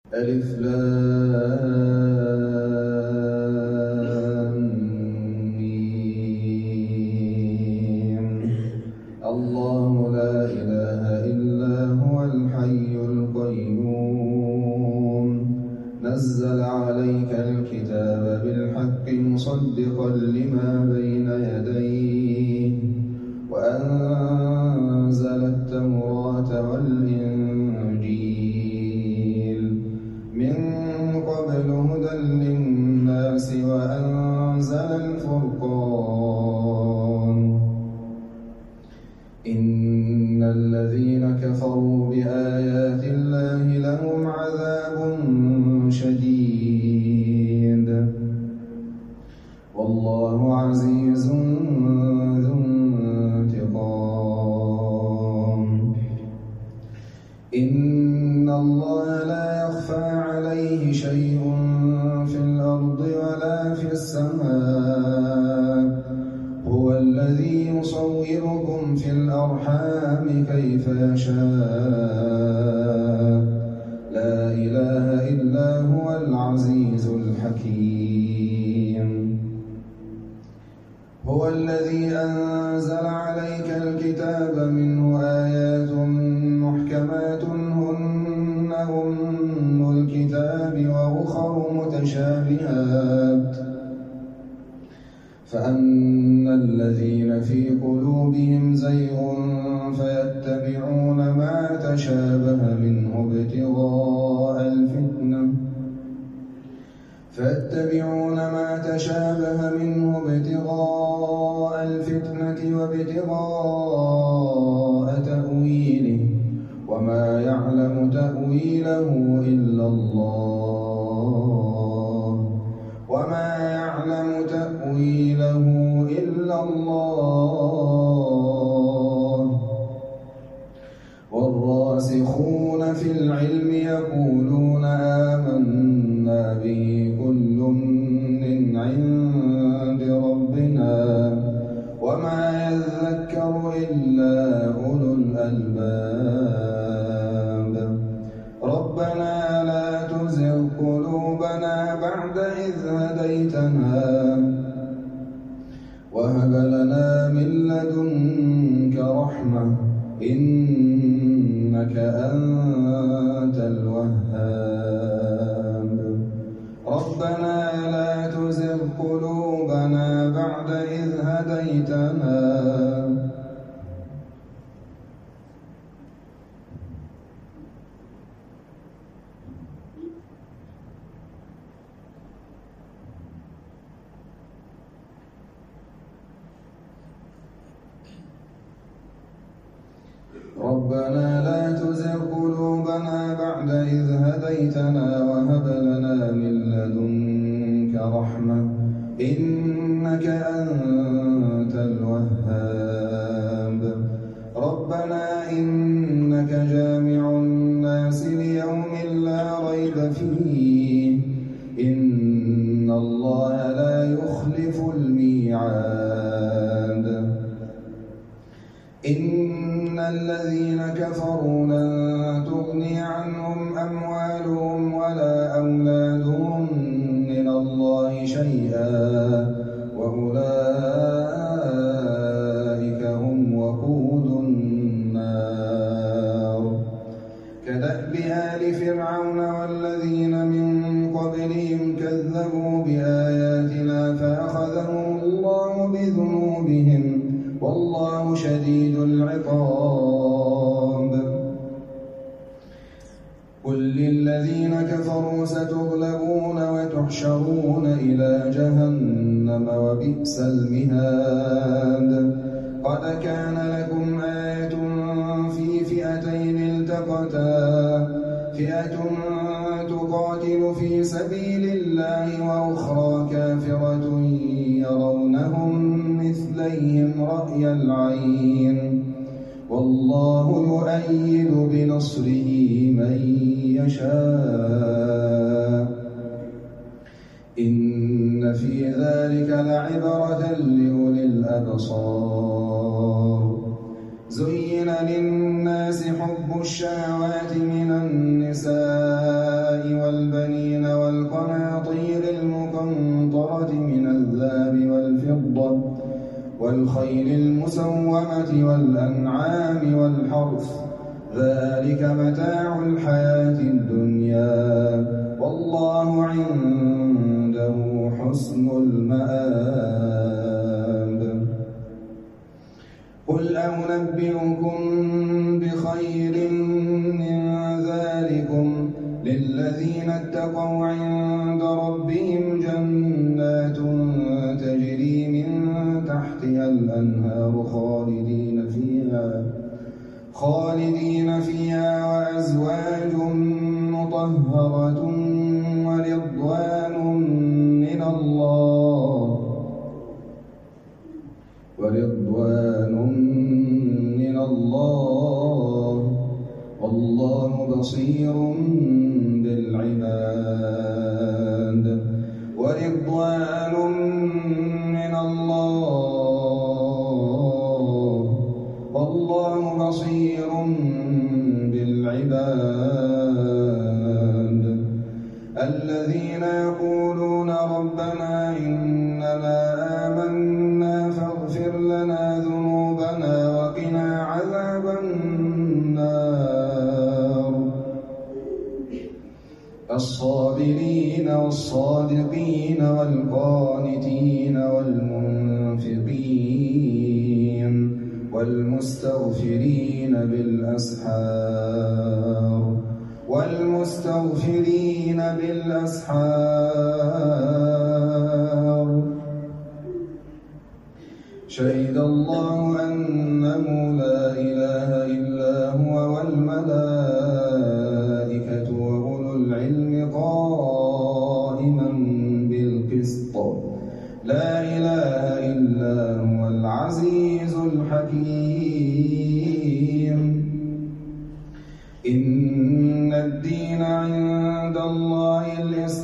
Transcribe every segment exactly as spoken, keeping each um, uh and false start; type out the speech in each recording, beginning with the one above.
ألف لام ميم. الله لا إله إلا هو الحي القيوم نزل عليك الكتاب بالحق مصدقا لما بين يديه وأنزل التوراة والإنجيل من قبل هدى للناس وأنزل الفرقان إن الذين كفروا بآيات الله لهم عذاب شديد والله عزيز ذو انتقام. إن الله لا يخفى عليه شيء في الأرض ولا في السماء هو الذي يصوركم في الأرحام كيف يشاء لا إله إلا هو العزيز الحكيم. هو الذي أنزل عليك الكتاب منه آيات محكمات هن أم الكتاب وأخر متشابهات فأما الذين في قلوبهم زيغ فيتبعون ما تشابه منه ابتغاء الفتنة فيتبعون ما تشابه منه ابتغاء الفتنة وابتغاء تأويله وما يعلم تأويله إلا الله وما يعلم تأويله إلا الله والراسخون في العلم يقولون آمنا به كل من عند ربنا وما يذكر إلا أولو الألباب. ربنا لا تزغ قلوبنا بعد إذ هديتنا وهب لنا من لدنك رحمة إنك أنت الوهاب. ربنا لا تزغ قلوبنا بعد إذ هديتنا ربنا لا تزغ قلوبنا بعد إذ هديتنا وهب لنا من لدنك رحمة إنك أنت الوهاب. ربنا إنك جامع الناس ليوم لا ريب فيه إن الله لا يخلف الميعاد. إن الذين كفروا لن تغني عنهم أموالهم ولا أولادهم من الله شيئا وأولئك هم وقود النار. كدأب آل فرعون والذين من قبلهم كذبوا بآياتنا فأخذهم الله بذنوبهم والله شديد العقاب. قل للذين كفروا ستغلبون وتحشرون إلى جهنم وبئس المهاد. قد كان لكم آية في فئتين التقتا فئة تقاتل في سبيل الله وأخرى كافرة يرونهم مثليهم رأي العين والله يؤيد بنصره من يشاء إن في ذلك لعبرة لأولي الأبصار. زين للناس حب الشهوات من النساء والخيل المسومة والأنعام والحرث ذلك متاع الحياة الدنيا والله عنده حسن المآب. قل أنبئكم بخير من ذلكم للذين اتقوا عند ربهم جنات تجري من تحتها الأنهار خالدين فيها خالدين فيها وأزواج مطهرة ورضوان من الله ورضوان من الله والله بصير بالعباد. ورضوان من الله والله بصير بالعباد. الذين يقولون ربنا إننا آمنا فاغفر لنا ذنوبنا وقنا عذاب النار. الصابرين والصادقين والقانتين والمنفقين والمستغفرين بالأسحار والمستغفرين بالأسحار. شهد الله أنه لا إله إلا هو والملائكة وأولو العلم قائما بالقسط لا إله إلا هو العزيز الحكيم. إن الدين عند الله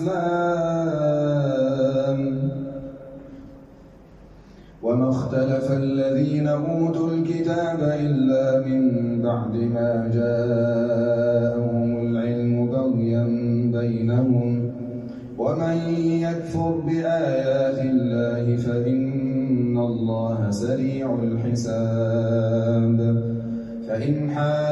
الإسلام وما اختلف الذين أوتوا الكتاب إلا من بعد ما جاءهم العلم بغيا بينهم ومن يكفر بآيات الله فإن الله سريع الحساب. فإن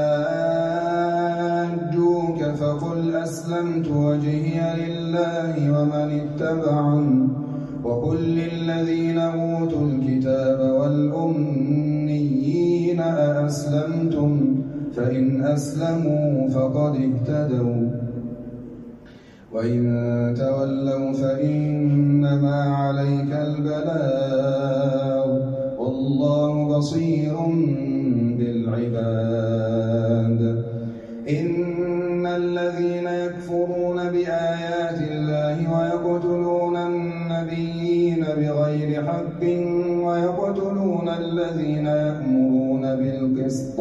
حاجوك فقل أسلمت وجهي لله ومن اتبعني وقل للذين أوتوا الكتاب والأميين أأسلمتم فإن أسلموا فقد اهتدوا وإن تولوا فإنما عليك البلاغ والله بصير بالعباد. إن الذين يكفرون بآيات الله ويقتلون النبيين بغير حق ويقتلون الذين يأمرون بالقسط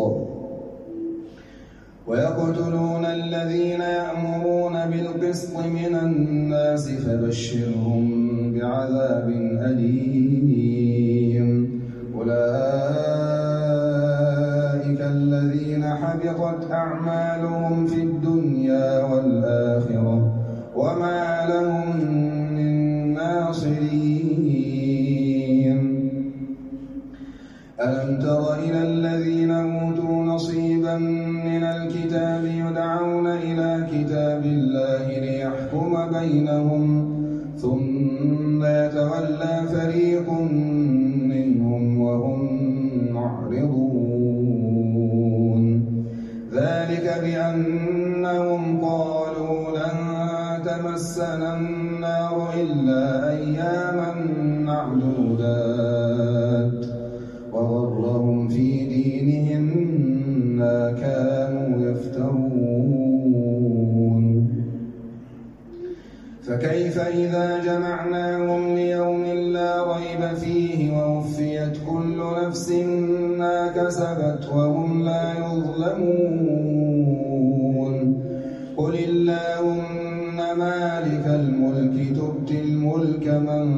ويقتلون الذين يأمرون بالقسط من الناس فبشرهم بعذاب أليم. أولئك الذين حبطت أعمالهم في الدنيا والآخرة وما لهم من ناصرين. ألم تر إلى الذين أوتوا نصيبا من الكتاب يدعون إلى كتاب الله ليحكم بينهم ثم يتولى فريق منهم وهم معرضون. ذلك بأنهم قالوا لن تمسنا النار إلا أياما معدودات وغرهم في دينهم ما كانوا يفترون. فكيف إذا جمعناهم ليوم لا ريب فيه ووفيت كل نفس ما كسبت وهم لا يظلمون. قل اللهم مالك الملك تؤتي الملك من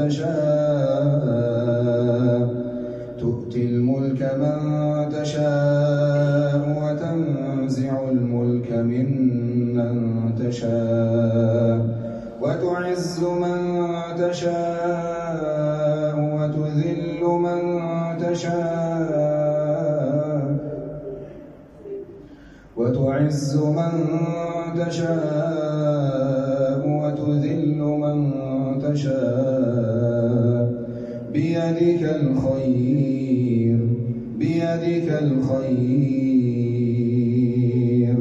تشاء تؤتي الملك من تشاء وتنزع الملك ممن تشاء وتعز من تشاء وتذل من تعز من تشاء وتذل من تشاء بيدك الخير بيدك الخير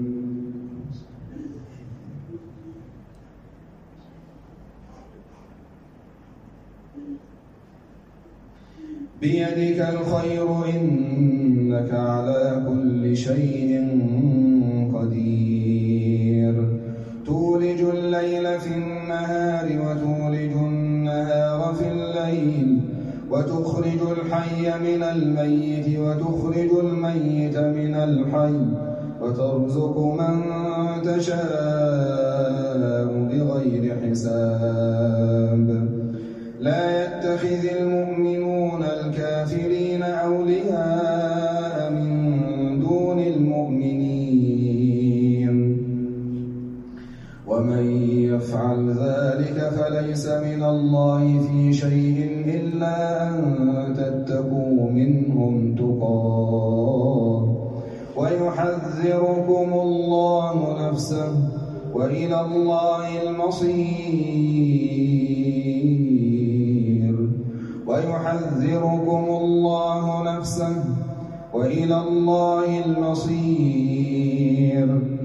بيدك الخير إنك على كل شيء قدير تولج الليل في النهار وتولج النهار في الليل وتخرج الحي من الميت وتخرج الميت من الحي وترزق من تشاء بغير حساب لا يتخذ المؤمنون الكافرين أولياء من دون المؤمنين ومن يفعل ذلك فليس من الله في شيء إلا أن تتقوا منهم تقاه ويحذركم الله نفسه وإلى الله المصير ويحذركم الله نفسه وإلى الله المصير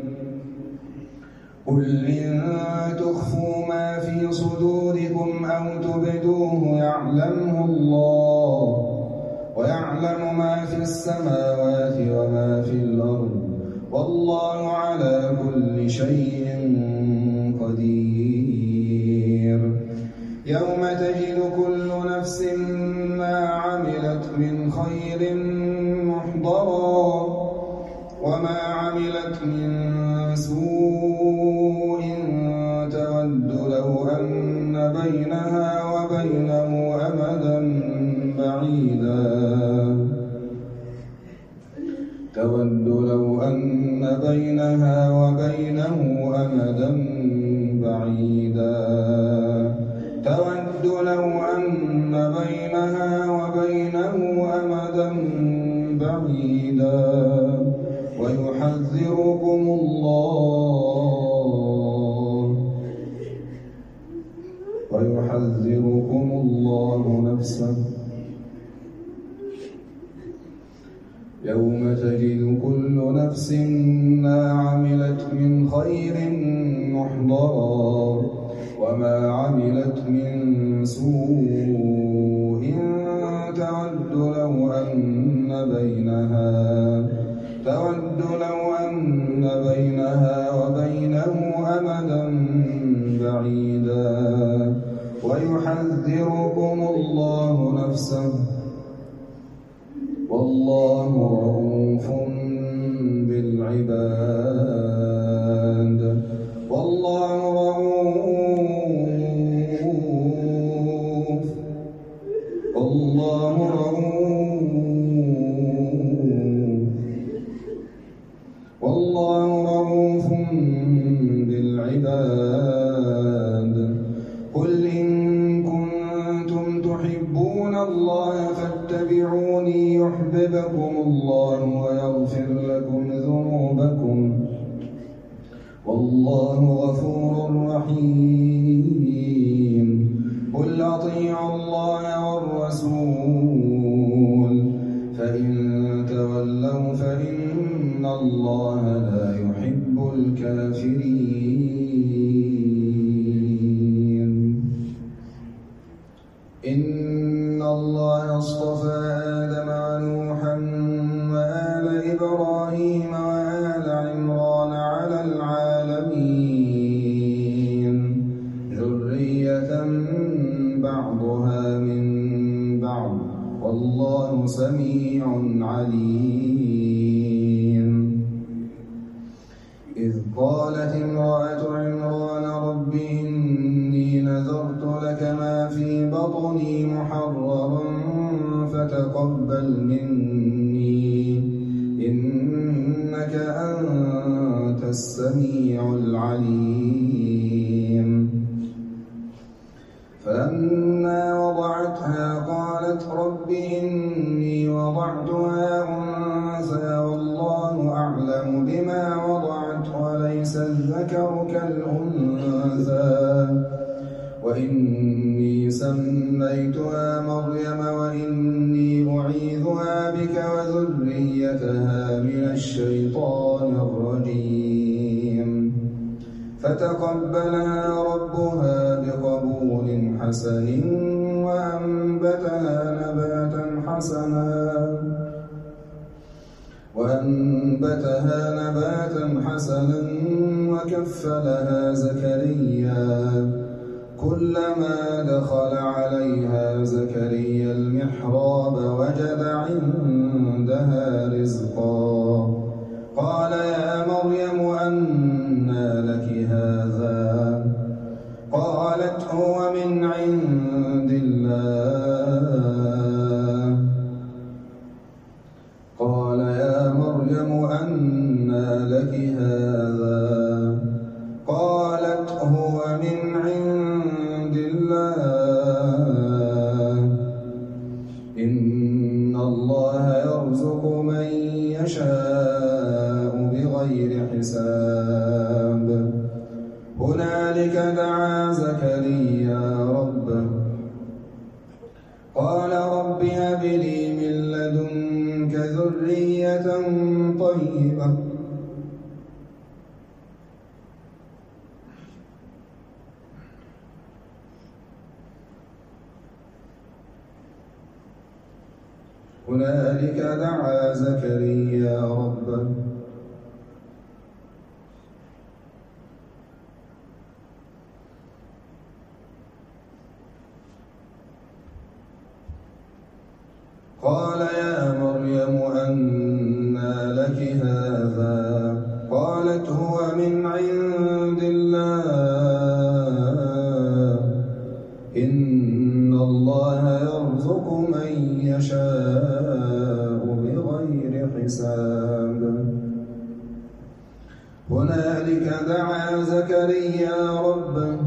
قل إن تخفوا ما في صدوركم أو تبدوه يعلمه الله ويعلم ما في السماوات وما في الأرض والله على كل شيء قدير يوم تجد كل نفس ما عملت من خير محضرا وما عملت من سوء تود لو أن بينها وبينه أمدا بعيدا تود لو أن بينها وبينه أمدا بعيدا تود لو أن بينها وبينه أمدا بعيدا ويحذركم الله ويحذركم الله نفسه يوم تجد كل نفس ما عملت من خير محضرا وما عملت من سوء تود لو أن بينها تود لو أن بينها وبينه أمدا بعيدا ويحذركم الله نفسه والله رؤوف بالعباد والله رؤوف والله رؤوف والله رؤوف بالعباد قل إن كنتم تحبون الله فاتبعوني يحببكم الله ويغفر لكم ذنوبكم والله غفور رحيم قل أطيعوا الله والرسول فإن تولوا فإن الله لا يحب الكافرين إن الله اصطفى آدم ونوحا وآل إبراهيم وآل عمران على العالمين ذرية بعضها من بعض والله سميع عليم إذ قالت امرأة عمران رب إني نذرت لك ما في بطني محررا فتقبل مني إنك أنت السميع العليم فلما وضعتها قالت رب إني وضعتها أنثى والله أعلم بما كالأنثى وإني سميتها مريم وإني أعيذها بك وذريتها من الشيطان الرجيم فتقبلها ربها بقبول حسن وأنبتها نباتا حسنا وأنبتها نباتا حسنا وكفلها زكريا كلما دخل عليها زكريا المحراب وجد عندها رزقا قال يا مريم أنى لك هذا قالت هو من عند الله قال يا مريم أنى لك هذا قالت هو من عند الله إن الله يرزق من يشاء بغير حساب هنالك دعا زكريا ربه قال رب هب لي من لدنك ذرية طيبة هنالك دعا زكريا ربه قال يا مريم أنى لك هذا قالت هو من عند الله إن الله يرزق من يشاء بغير حساب هنالك دعا زكريا ربه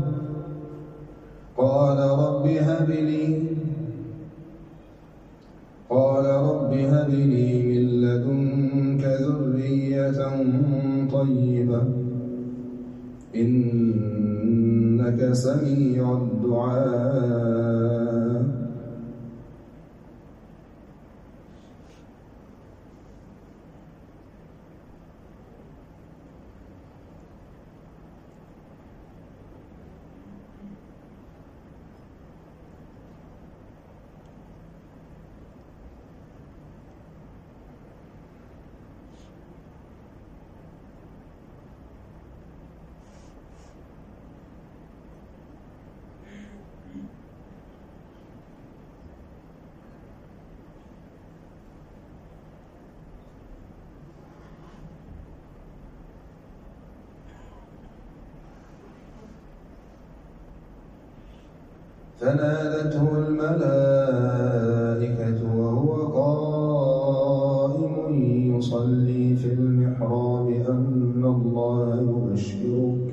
قال رب هب لي قال رب هب لي من لدنك ذرية طيبة إنك سميع الدعاء فنادته الملائكة وهو قائم يصلي في المحراب أن الله يبشرك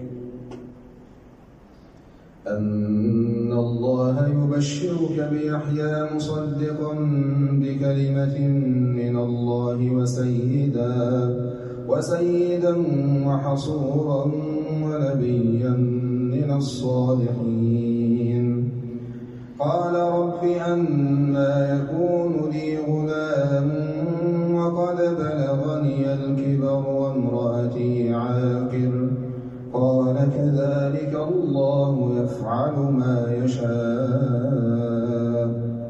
أن الله يبشرك بيحيى مصدقا بكلمة من الله وسيدا وسيدا وحصورا ونبيا من الصالحين قال رب أنى يكون لي غلام وقد بلغني الكبر وامرأتي عاقر قال كذلك الله يفعل ما يشاء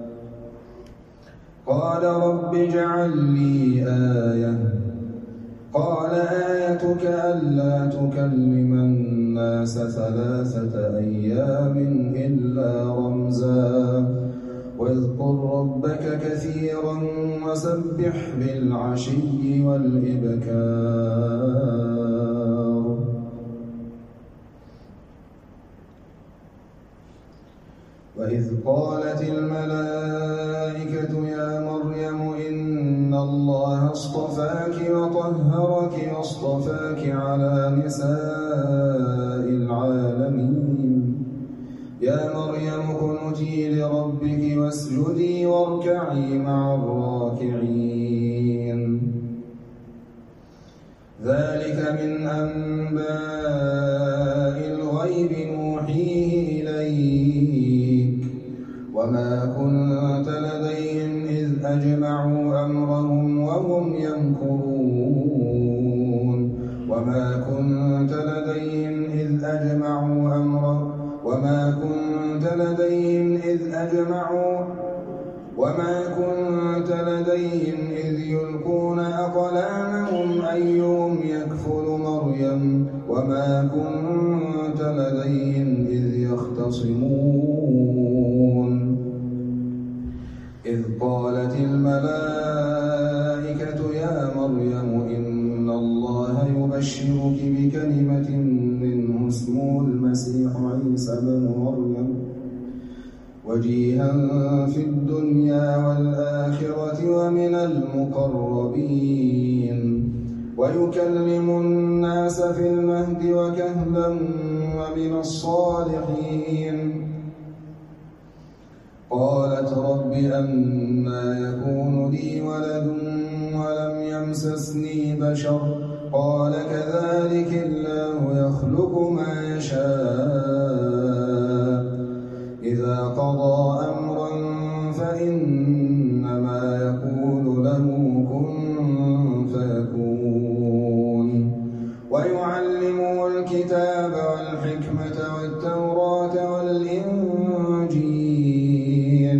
قال رب اجعل لي آية قال آيتك ألا تكلم الناس ثلاثة أيام إلا رمزا واذكر ربك كثيرا وسبح بالعشي والإبكار وإذ قالت الملائكة يا مريم إن الله اصطفاك وطهرك واصطفاك على نساء العالمين يا مريم اقنتي لربك واسجدي واركعي مع الراكعين ذلك من أنباء الغيب نوحيه إليك وما كنت لديهم إذ أجمعوا أمرهم وهم يمكرون وما كنت لديهم إذ أجمعوا أمرهم وما كنت لديهم إذ أجمعوا وما كنت لديهم إذ يلقون أقلامهم أيهم يكفل مريم وما كنت لديهم إذ يختصمون إذ قالت الملائكة يا مريم إن الله يبشرك بكلمة منه اسمه المسيح عيسى بن مريم وجيها في الدنيا والآخرة ومن المقربين ويكلم الناس في المهد وكهلا ومن الصالحين قالت رب أنى يكون لي ولد ولم يمسسني بشر قال كذلك الله يخلق ما يشاء إذا قضى أمرا فإنما يقول له كن فيكون ويعلمه الكتاب والحكمة والتوراة والإنجيل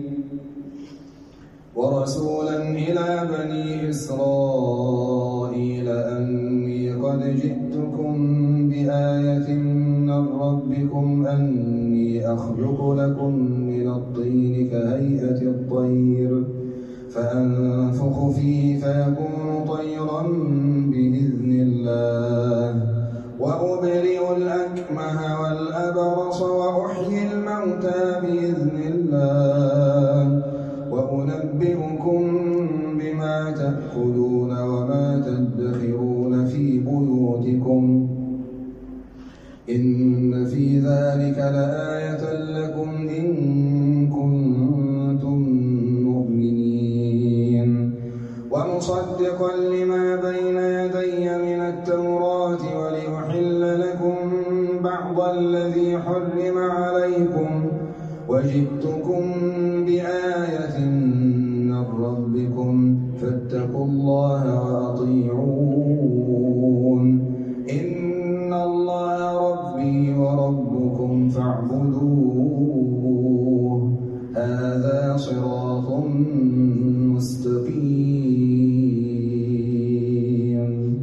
ورسولا إلى بني إسرائيل أني قد جئتكم بآية من ربكم أني أخلق لكم من الطين كهيئة الطير فأنفخ فيه فيكون طيرا بإذن الله وأبرئ الأكمه والأبرص وأحيي الموتى بإذن الله وأنبئكم بما تأكلون وما تدخرون في بيوتكم إن في ذلك لآية لكم إن كنتم مؤمنين ومصدقا لما بين يدي من التوراة ولأحل لكم بعض الذي حرم عليكم وجئتكم بآية من ربكم فاتقوا الله وأطيعون إن الله ربي وربكم فاعبدوه هذا صراط مستقيم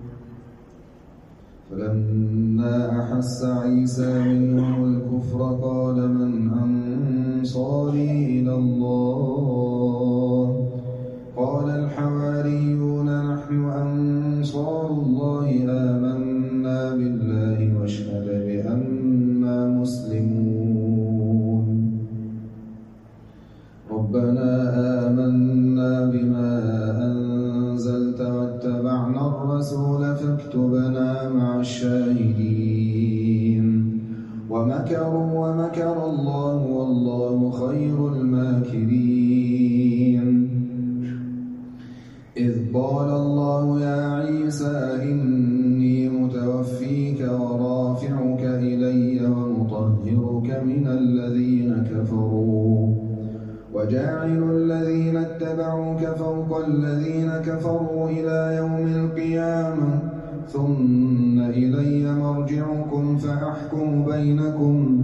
فلما أحس عيسى منهم الكفر قال من أنصاري إلى الله قال الحواريون نحن أنصار الله آمنا بالله واشهد بأننا مسلمون ربنا آمنا بما أنزلت واتبعنا الرسول فاكتبنا مع الشاهدين ومكروا ومكر الله والله خير الماكرين إذ قال الله يا عيسى إني متوفيك ورافعك إلي ومطهرك من الذين كفروا وجاعل الذين اتبعوك فوق الذين كفروا إلى يوم القيامة ثم إلي مرجعكم فأحكم بينكم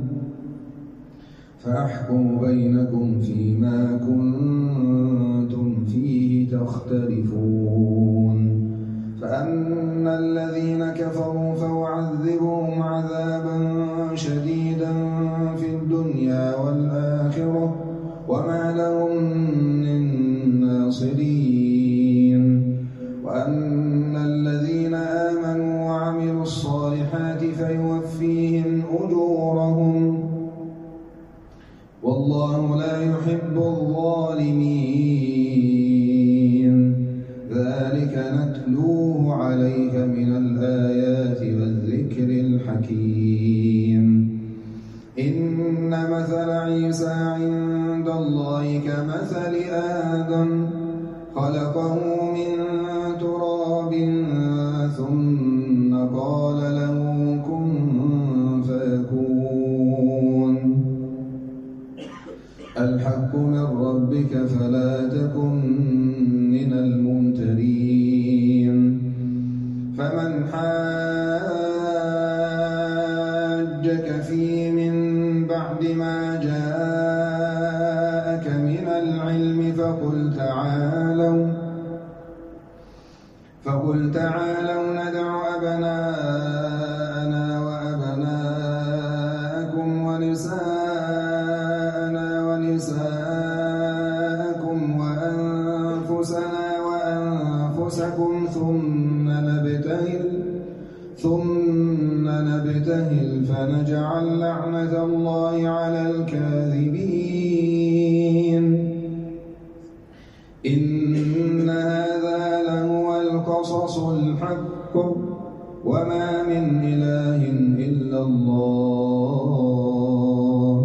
فأحكم بينكم فيما كنتم فيه تختلفون فأما الذين كفروا فأعذبهم عذابا شديدا في الدنيا والآخرة وما لهم من ناصرين وأما الذين آمنوا وعملوا الصالحات فيوفيهم أجورهم والله لا يحب الظالمين ذلك نتلوه عليك من الآيات والذكر الحكيم إن مثل عيسى عند الله كمثل آدم خلقه من تراب ثم قال له كن حاجك فيه من بعد ما جاءك من العلم فقل تعالوا فقل تعالوا ندع أبناءنا وأبناءكم ونساءنا ونساءكم وأنفسنا وأنفسكم ثم نبتهل ثم نبتهل فنجعل لعنة الله على الكاذبين. إن هذا لهو القصص الحق وما من إله إلا الله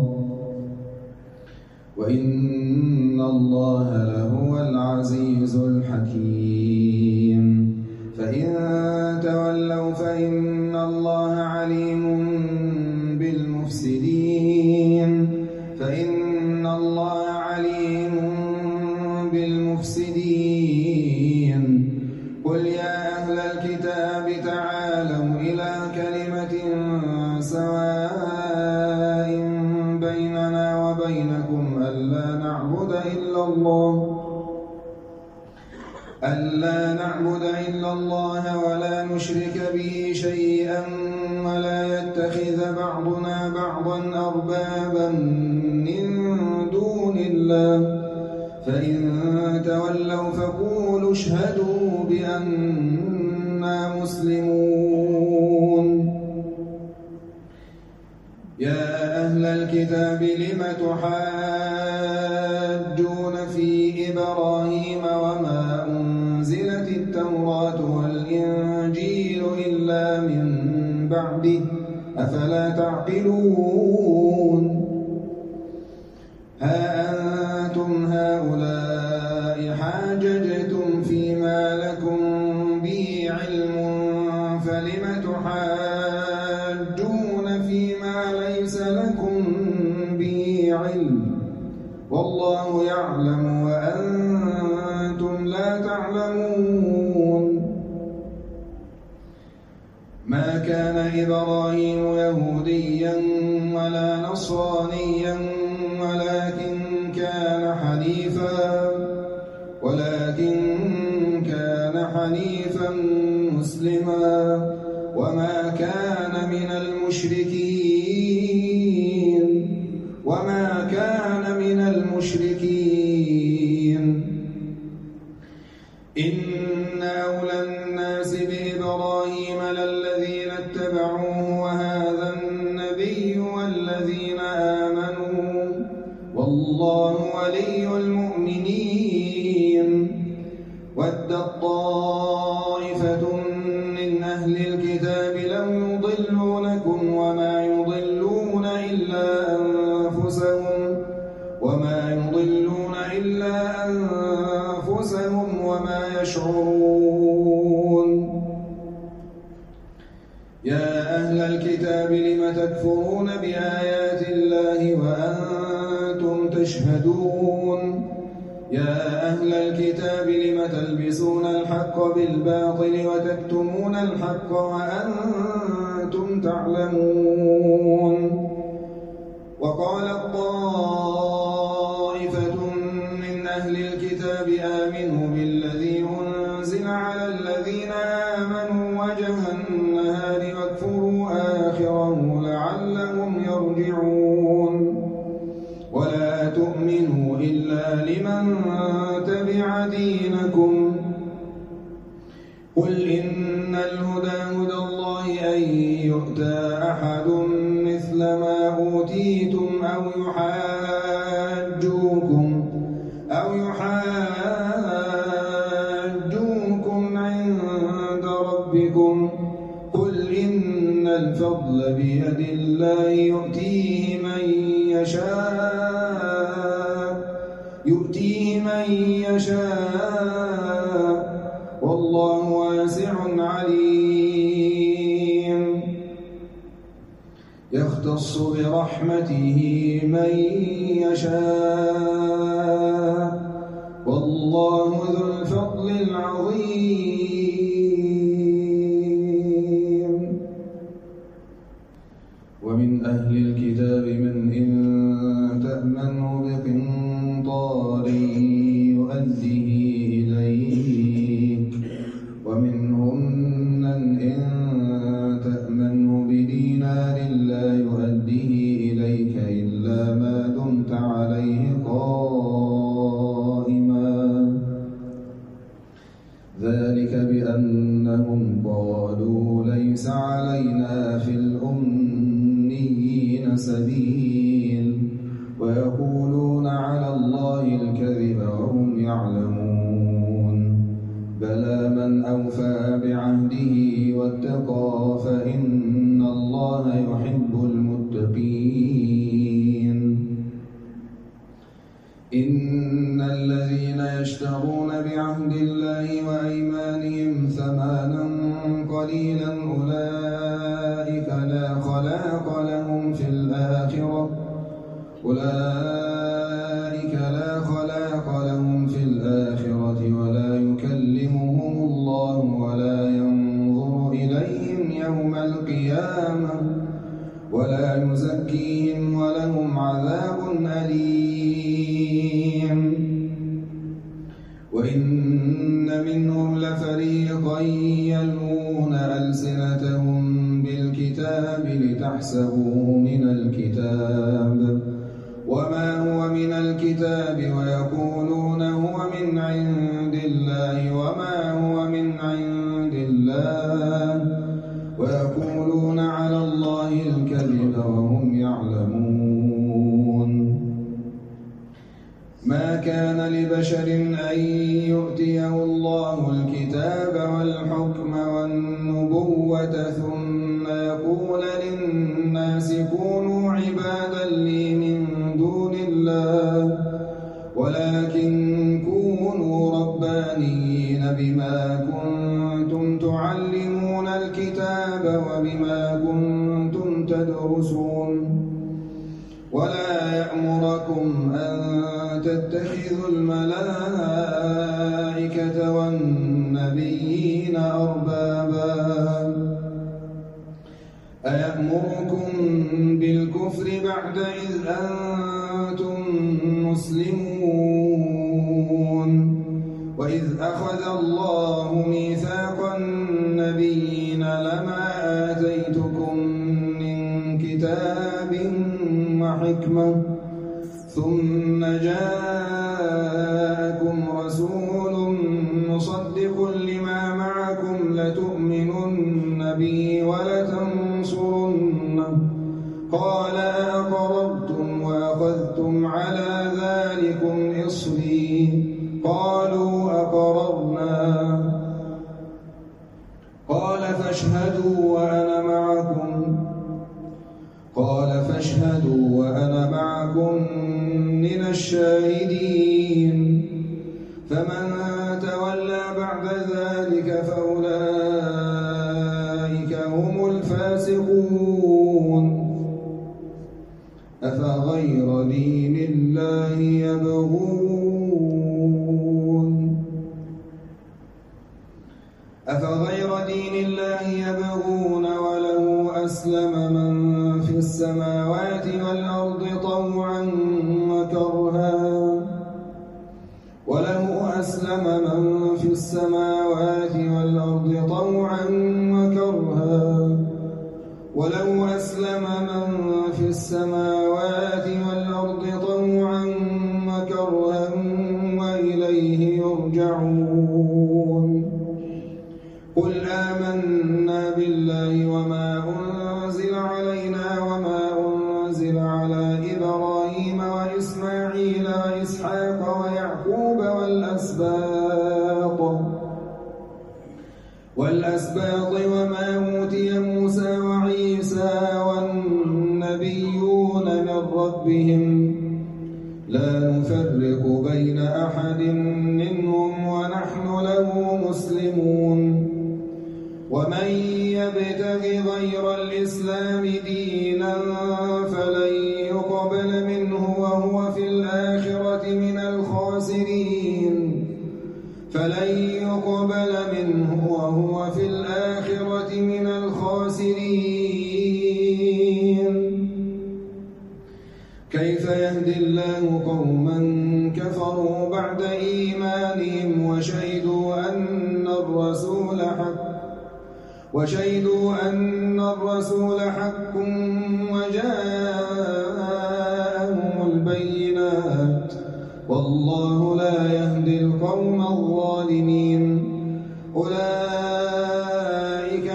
وإن الله لهو العزيز الحكيم. فإن تولوا فإن الله عليم بالمفسدين فإن الله عليم بالمفسدين. قل يا أهل الكتاب تعالوا إلى كلمة سواء بيننا وبينكم ألا نعبد إلا الله ألا نعبد إلا الله ولا نشرك به شيئا ولا يتخذ بعضنا بعضا أربابا من دون الله فإن تولوا فقولوا اشهدوا بأننا مسلمون. يا أهل الكتاب لم تحاجون في إبراهيم وما أنزلت التوراة والإنجيل إلا من بعده أفلا تعقلون. ها أنتم هؤلاء حاججتم فيما لكم به علم فلم تحاجون فيما ليس لكم به علم والله يعلم وأنتم لا تعلمون. ما كان إبراهيم يهوديا ولا نصرانيا ولكن كان حنيفا ولكن كان حنيفا مسلما وما كان من المشركين وما كان من المشركين. إن أولى الناس بإبراهيم للذين اتبعوه وهذا النبي والذين آمنوا والله ولي المؤمنين. ودت طائفة من أهل الكتاب لو يضلونكم وما يضلون إلا أنفسهم وما يضلون إلا أنفسهم وما يشعرون. يا أهل الكتاب لم تكفرون بآيات الله وأنتم تشهدون. يا أهل الكتاب لم تلبسون الحق بالباطل وتكتمون الحق وأنتم تعلمون. وقالت طائفة من أهل الكتاب آمنوا بالذي أنزل على الذين آمنوا وجه النهار واكفروا آخره لعلهم يرجعون. ولا تؤمنوا إلا لمن تبع دينكم. قل إن الهدى هدى الله أن يؤتى أحد مثل ما أوتيتم أو يحاجوكم أو يحاجوكم عند ربكم. قل إن الفضل بيد الله يؤتيه من يشاء يؤتيه من يشاء والله واسع عليم. يختص برحمته من يشاء والله ذو الفضل العظيم. ومن أهل الكتاب من إن تأمنه بقنطار يؤديه إليك ومنهم من إن تأمنه بدينار لا يؤديه إليك إلا ما دمت عليه قائما ذلك بأنهم قالوا ليس علينا في الأميين سبيل ويقولون على الله الكذب وهم يعلمون بلى من أوفى بعهده واتقى فإن الله يحب المتقين إن الذين يشترون بعهد الله وأيمانهم ثمنا قليلا أولئك لا خلاق لهم في الآخرة أولئك لا خلاق لهم في الآخرة ولا يكلمهم الله ولا ينظر إليهم يوم القيامة ولا يزكيهم ولهم عذاب أليم وإن منهم لفريقا يلوون ألسنتهم بالكتاب لتحسبوه من الكتاب وما هو من الكتاب ويقولون هو من عند الله وما هو من عند الله ويقولون على الله الكذب وهم يعلمون ما كان لبشر أن يؤتيه الله الكتاب والحكم والنبوة ثم يقول للناس كونوا عبادا لي من دون الله ولكن كونوا ربانيين بما كنتم تعلمون الكتاب وبما كنتم تدرسون ولا يأمركم أن تتخذوا الملائكة والنبيين أربابا أيأمركم بالكفر بعد إذ أنتم مسلمون وإذ أخذ الله ميثاق النبيين لما آتيتكم من كتاب وحكمة ثم جاءكم رسول مصدق لما معكم لتؤمنن به ولتنصرنه قال أقررتم وأخذتم على ذلكم إصري قالوا أقررنا قال فاشهدوا وأنا معكم قال فاشهدوا وأنا معكم من الشاهدين فمن تولى بعد ذلك فأولئك هم الفاسقون أفغير دين الله يبغون أفغير دين الله يبغون وله أسلم من في السماوات والأرض طوعا وكرها وله أسلم من في السماوات والأرض طوعا وكرها وله أسلم من في السماوات والأرض طوعا وكرها وإليه يرجعون قل آمنا بالله وما أنزل علينا وما أنزل على إبراهيم وإسماعيل وإسحاق ويعقوب والأسباط والأسباط وما أوتي موسى وعيسى والنبيون من ربهم لا نفرق بين أحد منهم ونحن له مسلمون ومن يبتغ غير الإسلام دينا فلن يقبل منه وهو في الآخرة من الخاسرين فلن يقبل منه وهو في الآخرة من الخاسرين كيف يهدي الله قوما كفروا بعد إيمانهم وشهدوا أن الرسول حق وشهدوا أن الرسول حق وجاءهم البينات والله لا يهدي القوم الظالمين. أولئك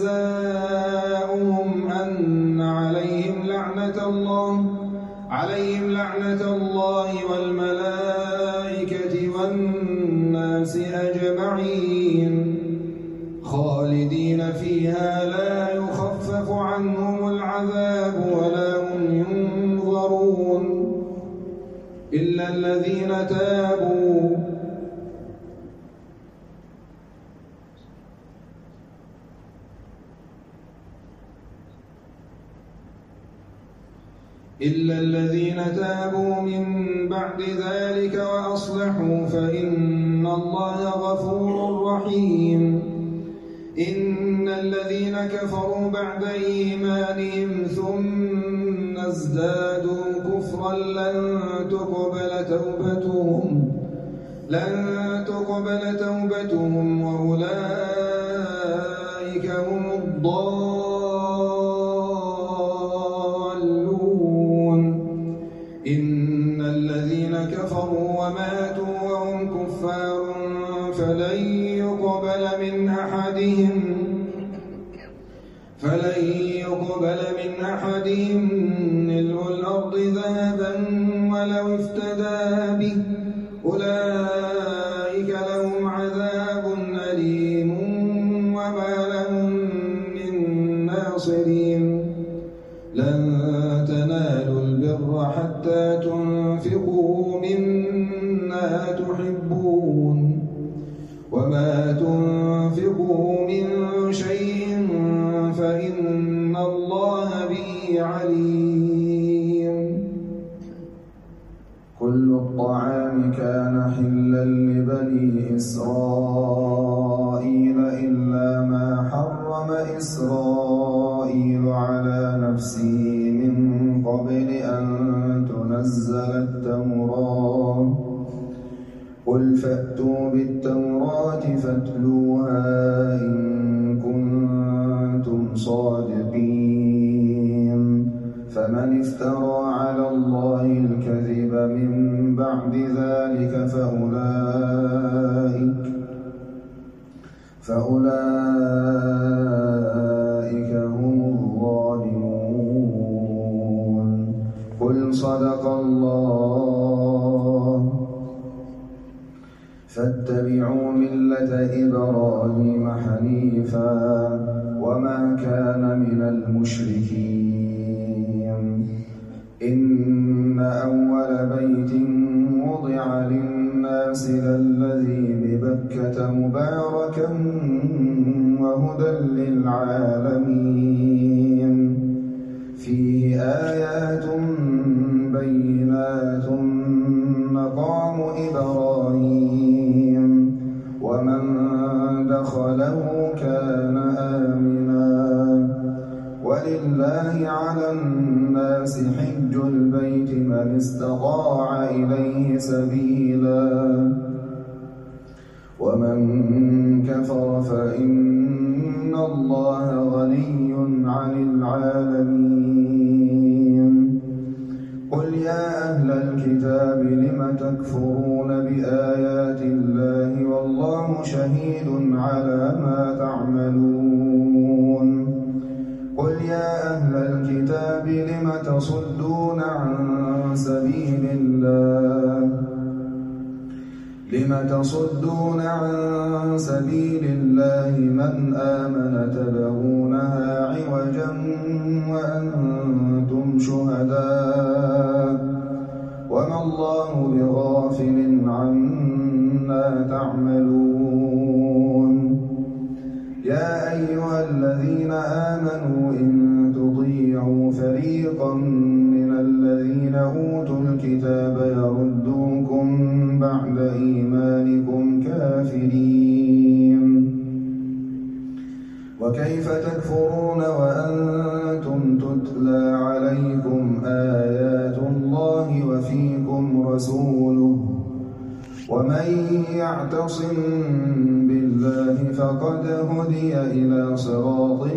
جزاؤهم أن عليهم لعنة الله عليهم لعنة الله والملائكة والناس أجمعين خالدين فيها لا يخفف عنهم العذاب ولا هم ينظرون إلا الذين تابوا إلا الذين تابوا من بعد ذلك وأصلحوا فإن الله غفور رحيم. إن الذين كفروا بعد إيمانهم ثم ازدادوا كفرا لن تقبل توبتهم لن تقبل توبتهم وأولئك هم الضالون. إن الذين كفروا وماتوا وهم كفار فلن يقبل من أحدهم فلن يقبل من أحدهم ملء الأرض ذهبا ولو افتدى به أولئك لهم عذاب أليم وما لهم من ناصرين. لن تنالوا البر حتى تنفقوا مما تحبون وما تنفقوا من شيء فإن الله به عليم. كل الطعام كان حلا لبني إسرائيل إلا ما حرم إسرائيل على نفسه من قبل أن تنزل التوراة. قل فأتوا بالتوراة فاتلوها إن كنتم صادقين. فمن افترى على الله الكذب من بعد ذلك فأولئك فأولئك هم الظالمون. قل صدق الله فاتبعوا ملة إبراهيم حنيفا وما كان من المشركين. إن أول بيت وضع للناس للذي ببكة مباركا وهدى للعالمين. فيه آيات بينات مقام إبراهيم ومن دخله كان آمنا ولله على الناس حج البيت من استطاع إليه سبيلا ومن كفر فإن الله غني عن العالمين. قل يا أهل الكتاب لم تكفرون بآيات الله والله شهيد على ما تعملون. قل يا أهل الكتاب لم تصدون عن سبيل الله لم تصدون عن سبيل الله من آمن تبغونها عوجا وأنتم شهداء وما الله بغافل عما تعملون. يا أيها الذين آمنوا إن تطيعوا فريقا من الذين أوتوا الكتاب يردوكم بعد إيمانكم كافرين. وكيف تكفرون وأنتم تتلى عليكم آيات الله ورسوله ومن يعتصم بالله فقد هدي إلى صراط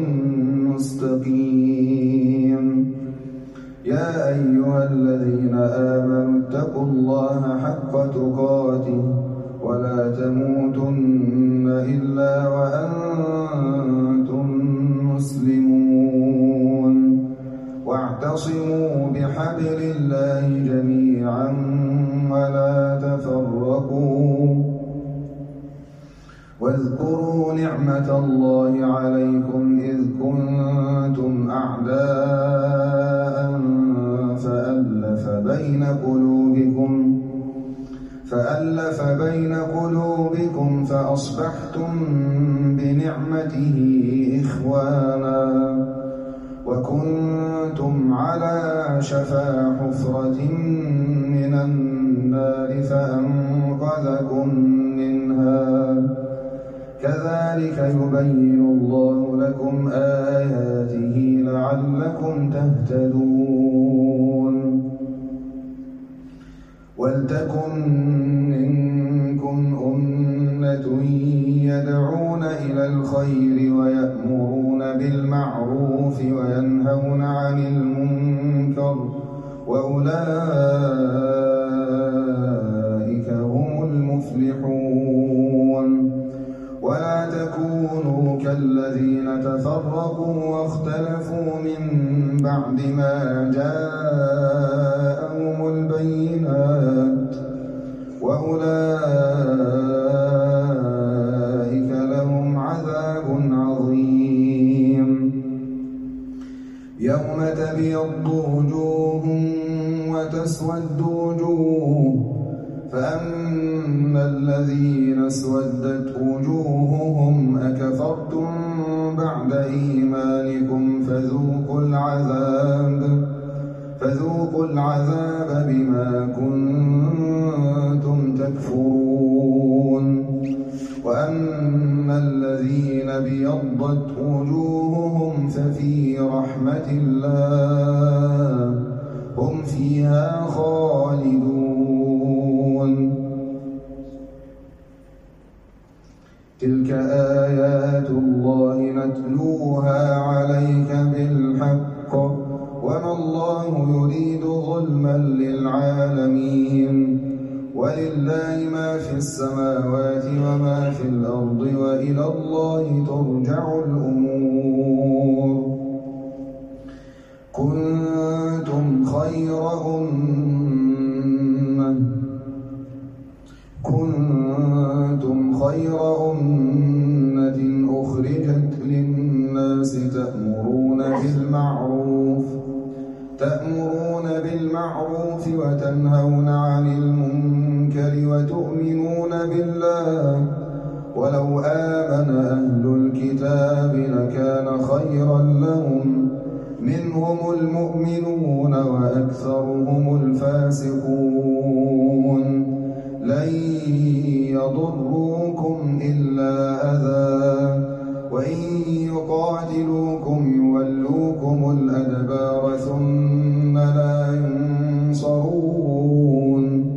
مستقيم. يا أيها الذين آمنوا اتقوا الله حق تقاته ولا تموتن إلا وأنتم مسلمون واعتصموا بحبل الله جميعا ولا تفرقوا واذكروا نعمة الله عليكم إذ كنتم أعداء فألف بين قلوبكم فألف بين قلوبكم فأصبحتم بنعمته إخوانا وكنتم على شفا حفرة من النار فأنقذكم منها كذلك يبين الله لكم آياته لعلكم تهتدون. ولتكن منكم أمة يدعون إلى الخير ويأمرون بالمعروف وينهون عن المنكر وأولئك هم المفلحون. ولا تكونوا كالذين تفرقوا واختلفوا من بعد ما جاءهم البينات وأولئك لهم عذاب عظيم. يوم تبيض وجوه وتسود وجوه فأما الذين اسودت وجوههم أكفرتم بعد إيمانكم فذوقوا العذاب فذوقوا العذاب بما كنتم تكفرون. وأما الذين ابيضت وجوههم ففي رحمة الله هم فيها خالدون. تلك آيات الله نتلوها عليك بالحق وما الله يريد ظلما للعالمين ولله ما في السماوات وما في الأرض وإلى الله ترجع الأمور. كنتم خير أمة كنتم خير أمة أخرجت للناس تأمرون بالمعروف تأمرون بالمعروف وتنهون عن المنكر وتؤمنون بالله ولو آمن أهل الكتاب لكان خيرا لهم منهم المؤمنون وأكثرهم الفاسقون. لن يضروكم إلا أذى وإن يقاتلوكم يولوكم الأدبار ثم لا ينصرون.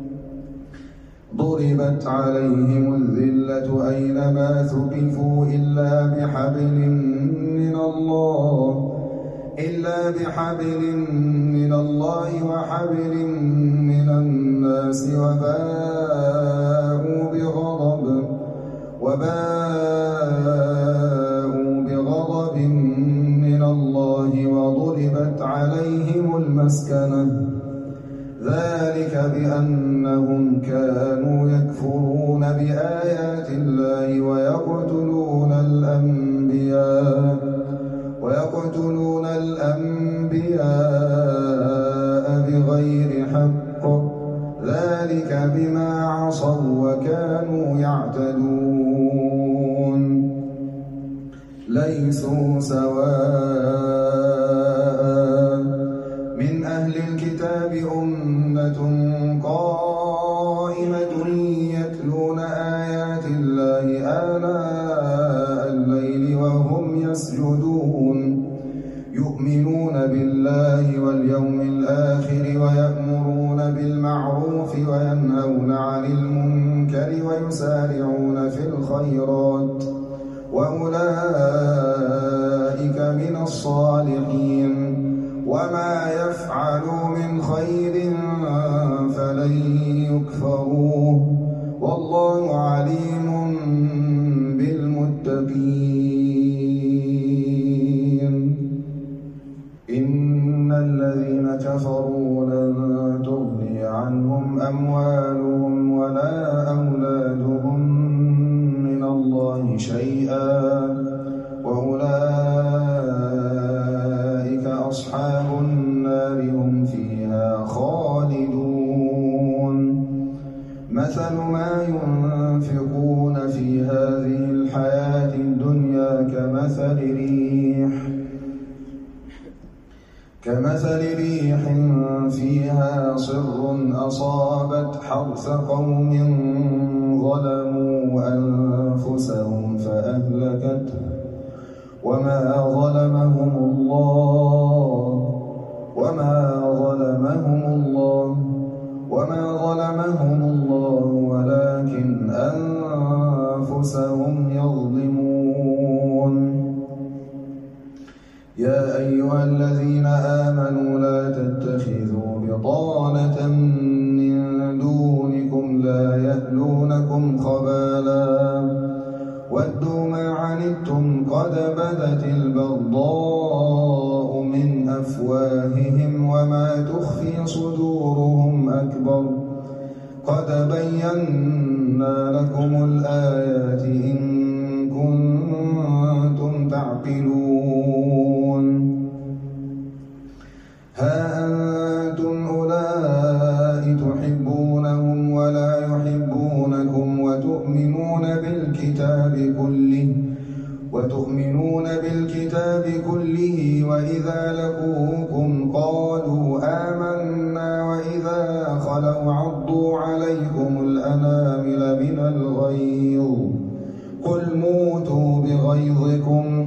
ضربت عليهم الذلة أينما ثقفوا إلا بحبل من الله إلا بحبل من الله وحبل من الناس وباءوا بغضب وباءوا بغضب من الله وضربت عليهم المسكنة ذلك بأنهم كانوا يكفرون بآيات الله ويقتلون الأنبياء ويقتلون الأنبياء بغير حق ذلك بما عصوا وكانوا يعتدون. ليسوا سواء من أهل الكتاب أمة قائمة يتلون آيات الله آناء الليل وهم يسجدون يؤمنون بالله واليوم الآخر ويأمرون بالمعروف بالمعروف وينهون عن المنكر ويسارعون في الخيرات وأولئك من الصالحين وما يفعلوا من خير فلن يكفروه والله عليم بالمتقين. إن الذين كفروا لن تغني عنهم أموالهم ولا أولادهم من الله شيئا وأولئك أصحاب النار هم فيها خالدون. مثل ما ينفقون في هذه الحياة الدنيا كمثل ريح كمثل ريح فيها صر أصابت حرث قوم ظلموا أنفسهم فأهلكته وما ظلمهم الله وما ظلمهم الله وما ظلمهم الله ولكن أنفسهم يظلمون. يا أيها الذين آمنوا لا تتخذوا بطانة من دونكم لا يألونكم خبالا ودوا ما عنتم قد بدت البغضاء من أفواههم وما تخفي صدورهم أكبر قد بينا لكم الآيات إن كنتم تعقلون. ها أنتم أولئك تحبونهم ولا يحبونكم وتؤمنون بالكتاب كله وتؤمنون بالكتاب كله وإذا لقوكم قالوا آمنا وإذا خلوا عضوا عليكم الأنامل من الغيظ قل موتوا بغيظكم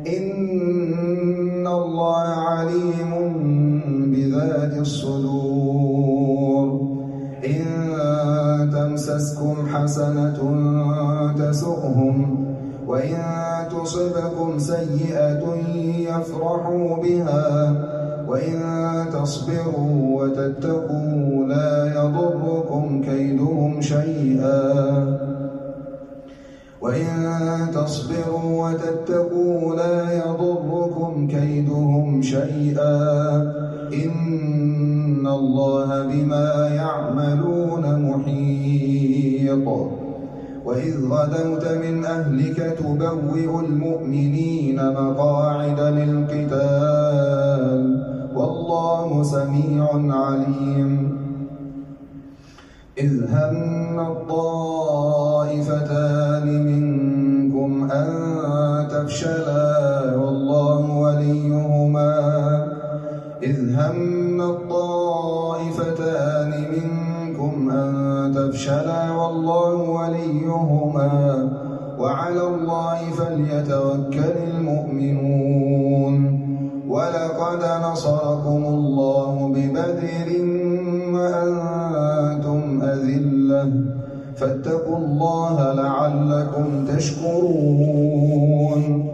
إن الله عليم بذات الصدور. إن تمسسكم حسنة تسؤهم وإن تصبكم سيئة يفرحوا بها وإن تصبروا وتتقوا لا يضركم كيدهم شيئا وإن تصبروا وتتقوا لا يضركم كيدهم شيئا إن الله بما يعملون محيط. وإذ غدوت من أهلك تبوئ المؤمنين مقاعد للقتال والله سميع عليم. إذ هم الطائفتان منكم أن تفشلا والله وليهما إذ هم الطائفتان منكم أن تفشلا والله وليهما وعلى الله فليتوكل المؤمنون. ولقد نصركم الله ببدر وأنتم أذلة فاتقوا الله لعلكم تشكرون.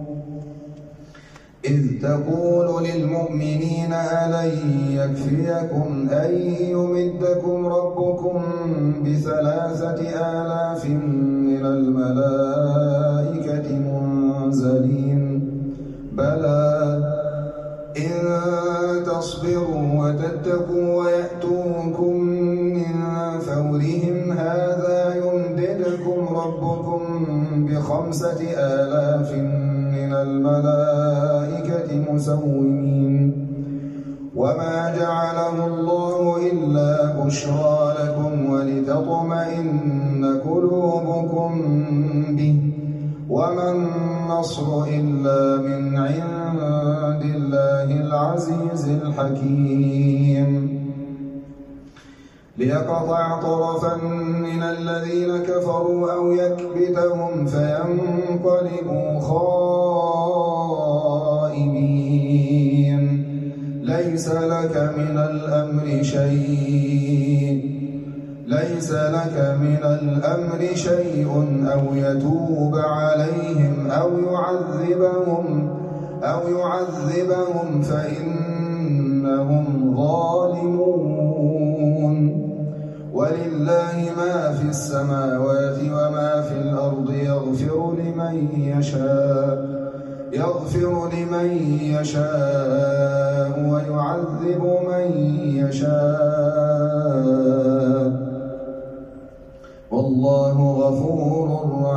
إذ تقول للمؤمنين ألن يكفيكم أن يمدكم ربكم بثلاثة آلاف من الملائكة منزلين بلى إن تصبروا وتتقوا ويأتوكم من فورهم هذا يمددكم ربكم بخمسة آلاف من الملائكة مسومين. وما جعله الله إلا بشرى لكم ولتطمئن قلوبكم به وما النصر إلا من عند الله العزيز الحكيم. ليقطع طرفا من الذين كفروا أو يكبتهم فينقلبوا خائبين. ليس لك من الأمر شيء ليس لك من الأمر شيء أو يتوب عليهم أو يعذبهم أو يعذبهم فإنهم ظالمون ولله ما في السماوات وما في الأرض يغفر لمن يشاء يغفر لمن يشاء ويعذب من يشاء والله غفور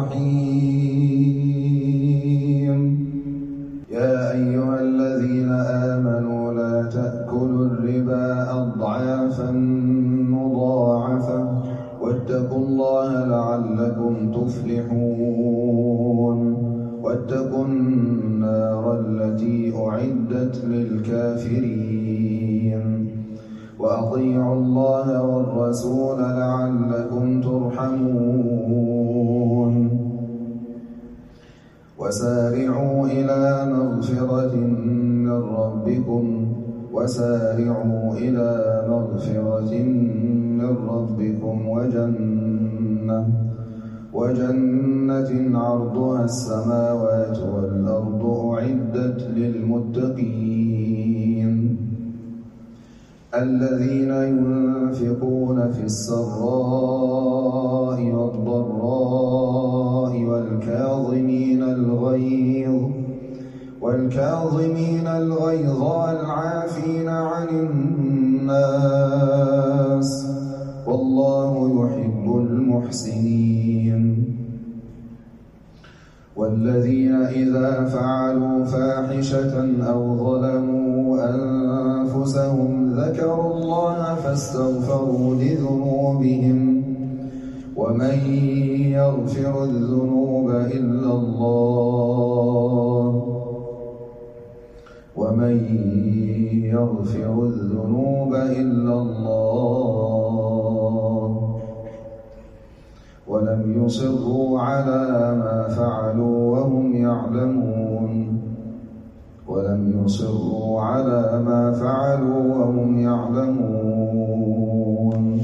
رحيم. يا أيها الذين آمنوا لا تأكلوا الربا أضعافا مضاعفة واتقوا الله لعلكم تفلحون. واتقوا النار التي أعدت للكافرين وأطيعوا الله والرسول لعلكم ترحمون. وسارعوا إلى مغفرة من ربكم وسارعوا إلى مغفرة من ربكم وجنة وجنة عرضها السماوات والأرض أعدت للمتقين الذين ينفقون في السراء والضراء والكاظمين الغيظ والكاظمين الغيظ والعافين عن الناس والله يحب المحسنين. والذين إذا فعلوا فاحشة أو ظلموا أنفسهم ذكروا الله فاستغفروا لذنوبهم ومن يغفر الذنوب إلا الله ومن يغفر الذنوب إلا الله ولم يصروا على ما فعلوا وهم يعلمون ولم يصروا على ما فعلوا وهم يعلمون.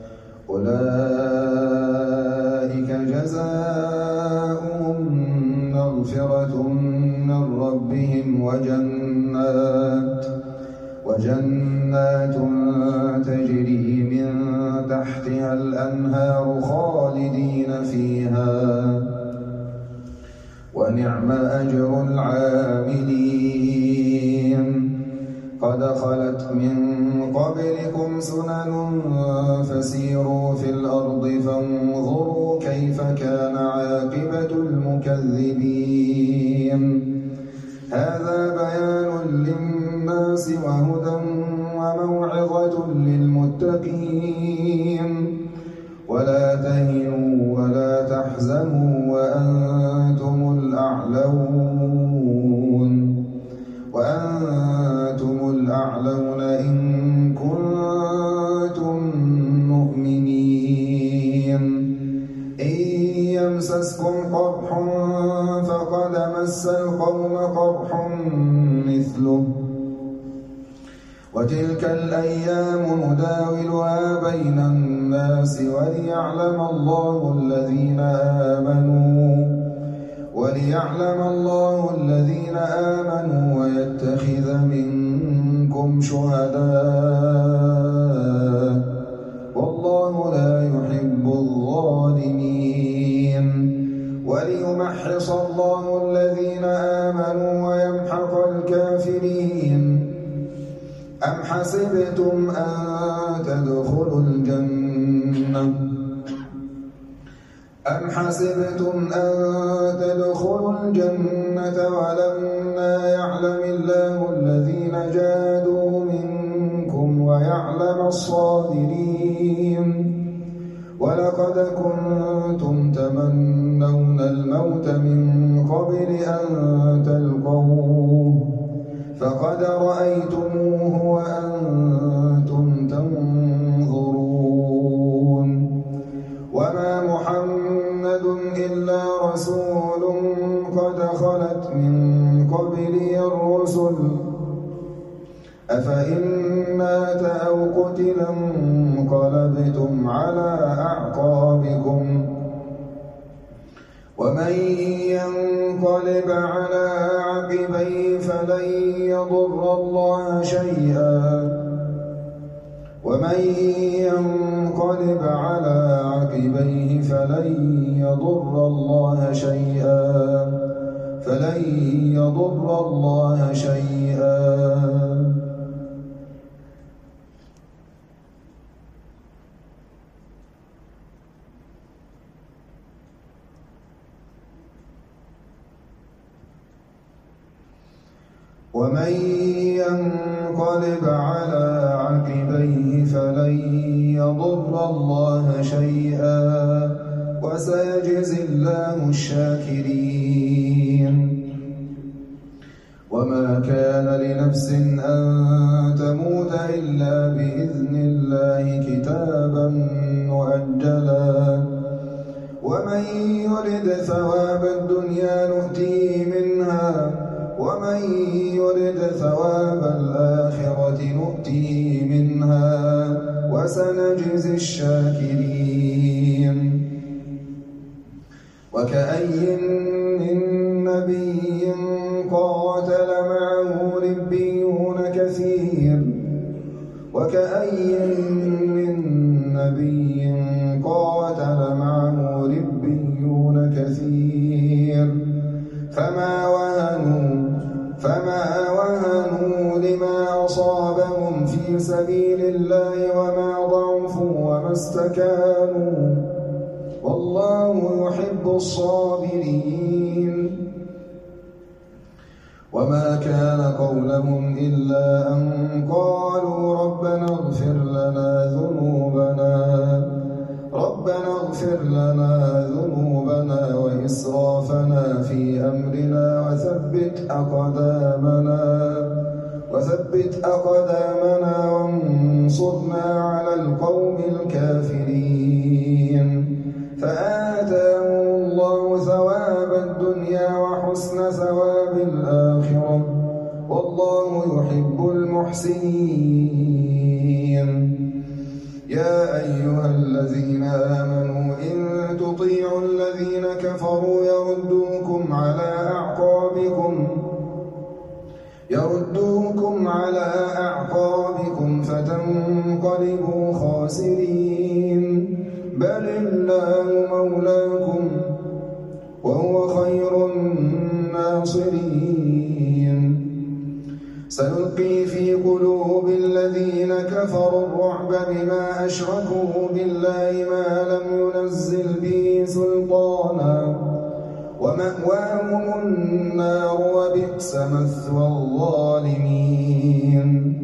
أولئك جزاؤهم مغفرة من ربهم وجنات وجنات تجري من تحتها الأنهار خالدين فيها ونعم أجر العاملين. قد خلت من قبلكم سنن فسيروا في الأرض فانظروا كيف كان عاقبة المكذبين. هذا بيان للناس وهدى وموعظة للمتقين. ولا تهنوا ولا تحزنوا وأنتم الأعلون وأنتم الأعلون إن كنتم مؤمنين. إن يمسسكم قرح فقد مس القوم قرح مثله وتلك الأيام نداولها بين الناس وليعلم الله الذين آمنوا وليعلم الله الذين آمنوا ويتخذ منكم شهداء والله لا يحب الظالمين. وليمحص الله الذين آمنوا ويمحق الكافرين. أم حسبتم أن تدخلوا الجنة أم حسبتم أن تدخلوا الجنة ولما يعلم الله الذين جاهدوا منكم ويعلم الصابرين. ولقد كنتم تمنون الموت من قبل أن تلقوه فقد رأيتموه وأنتم تنظرون. وما محمد إلا رسول قد خلت من قبله الرسل أفإن مات أو قتل انقلبتم على أعقابكم ومن ينقلب على عقبيه فلن يضر الله شيئا ومن ينقلب على عقبيه فلن يضر الله شيئا فلن يضر الله شيئا ومن ينقلب على عقبيه فلن يضر الله شيئا وسيجزي الله الشاكرين وما كان لنفس أن تموت إلا بإذن الله كتابا مؤجلا ومن يرد ثواب الدنيا نؤتيه منها ومن يرد ثواب الآخرة نؤتيه منها وسنجزي الشاكرين وكأي من نبي قاتل معه ربيون كثير وكأي من نبي قاتل معه ربيون كثير فما وهنوا فما وهنوا لما أصابهم في سبيل الله وما ضعفوا وما استكانوا والله يحب الصابرين وما كان قولهم إلا أن قالوا ربنا اغفر لنا ذنوبنا ربنا اغفر لنا ذنوبنا وإسرافنا في أمرنا وثبت أقدامنا وثبت أقدامنا وانصرنا على القوم الكافرين فآتاهم الله ثواب الدنيا وحسن ثواب الآخرة والله يحب المحسنين يا أيها الذين آمنوا إن تطيعوا الذين كفروا يردوكم على أعقابكم يردوكم على أعقابكم فتنقلبوا خاسرين بل الله مولاكم وهو خير الناصرين سنلقي في قلوب الذين كفروا الرعب بما أشركوا بالله ما لم ينزل به سلطانا ومأواهم النار وبئس مثوى الظالمين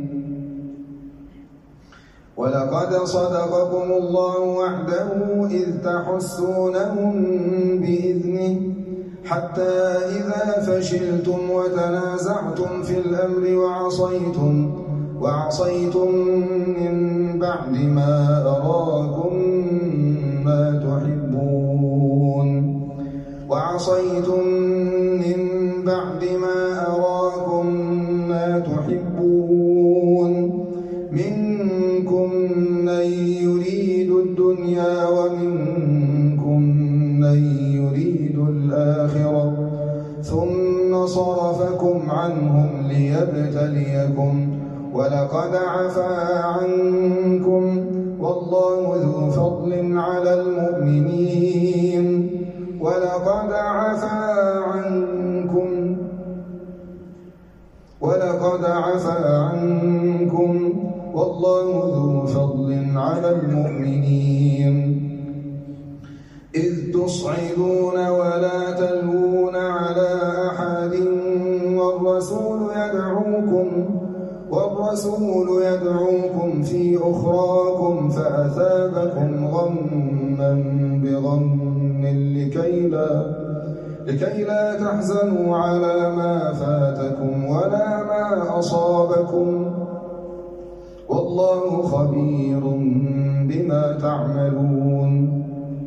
ولقد صدقكم الله وعده إذ تحسونهم بإذنه حتى إذا فشلتم وتنازعتم في الأمر وعصيتم وعصيتم من بعد ما أراكم ما تحبون وعصيتم من بعد ما أراكم ما تحبون منكم من يريد الدنيا ومنكم من يريد الآخرة ثم صرفكم عنهم ليبتليكم ولقد عفا عنكم والله ذو فضل على المؤمنين ولقد عفا عنكم ولقد عفا عنكم والله ذو فضل على المؤمنين إذ تصعدون ولا تلوون على أحد والرسول يدعوكم والرسول يدعوكم في أخراكم فأثابكم غما بغم لكي لا لكي لا تحزنوا على ما فاتكم ولا ما أصابكم والله خبير بما تعملون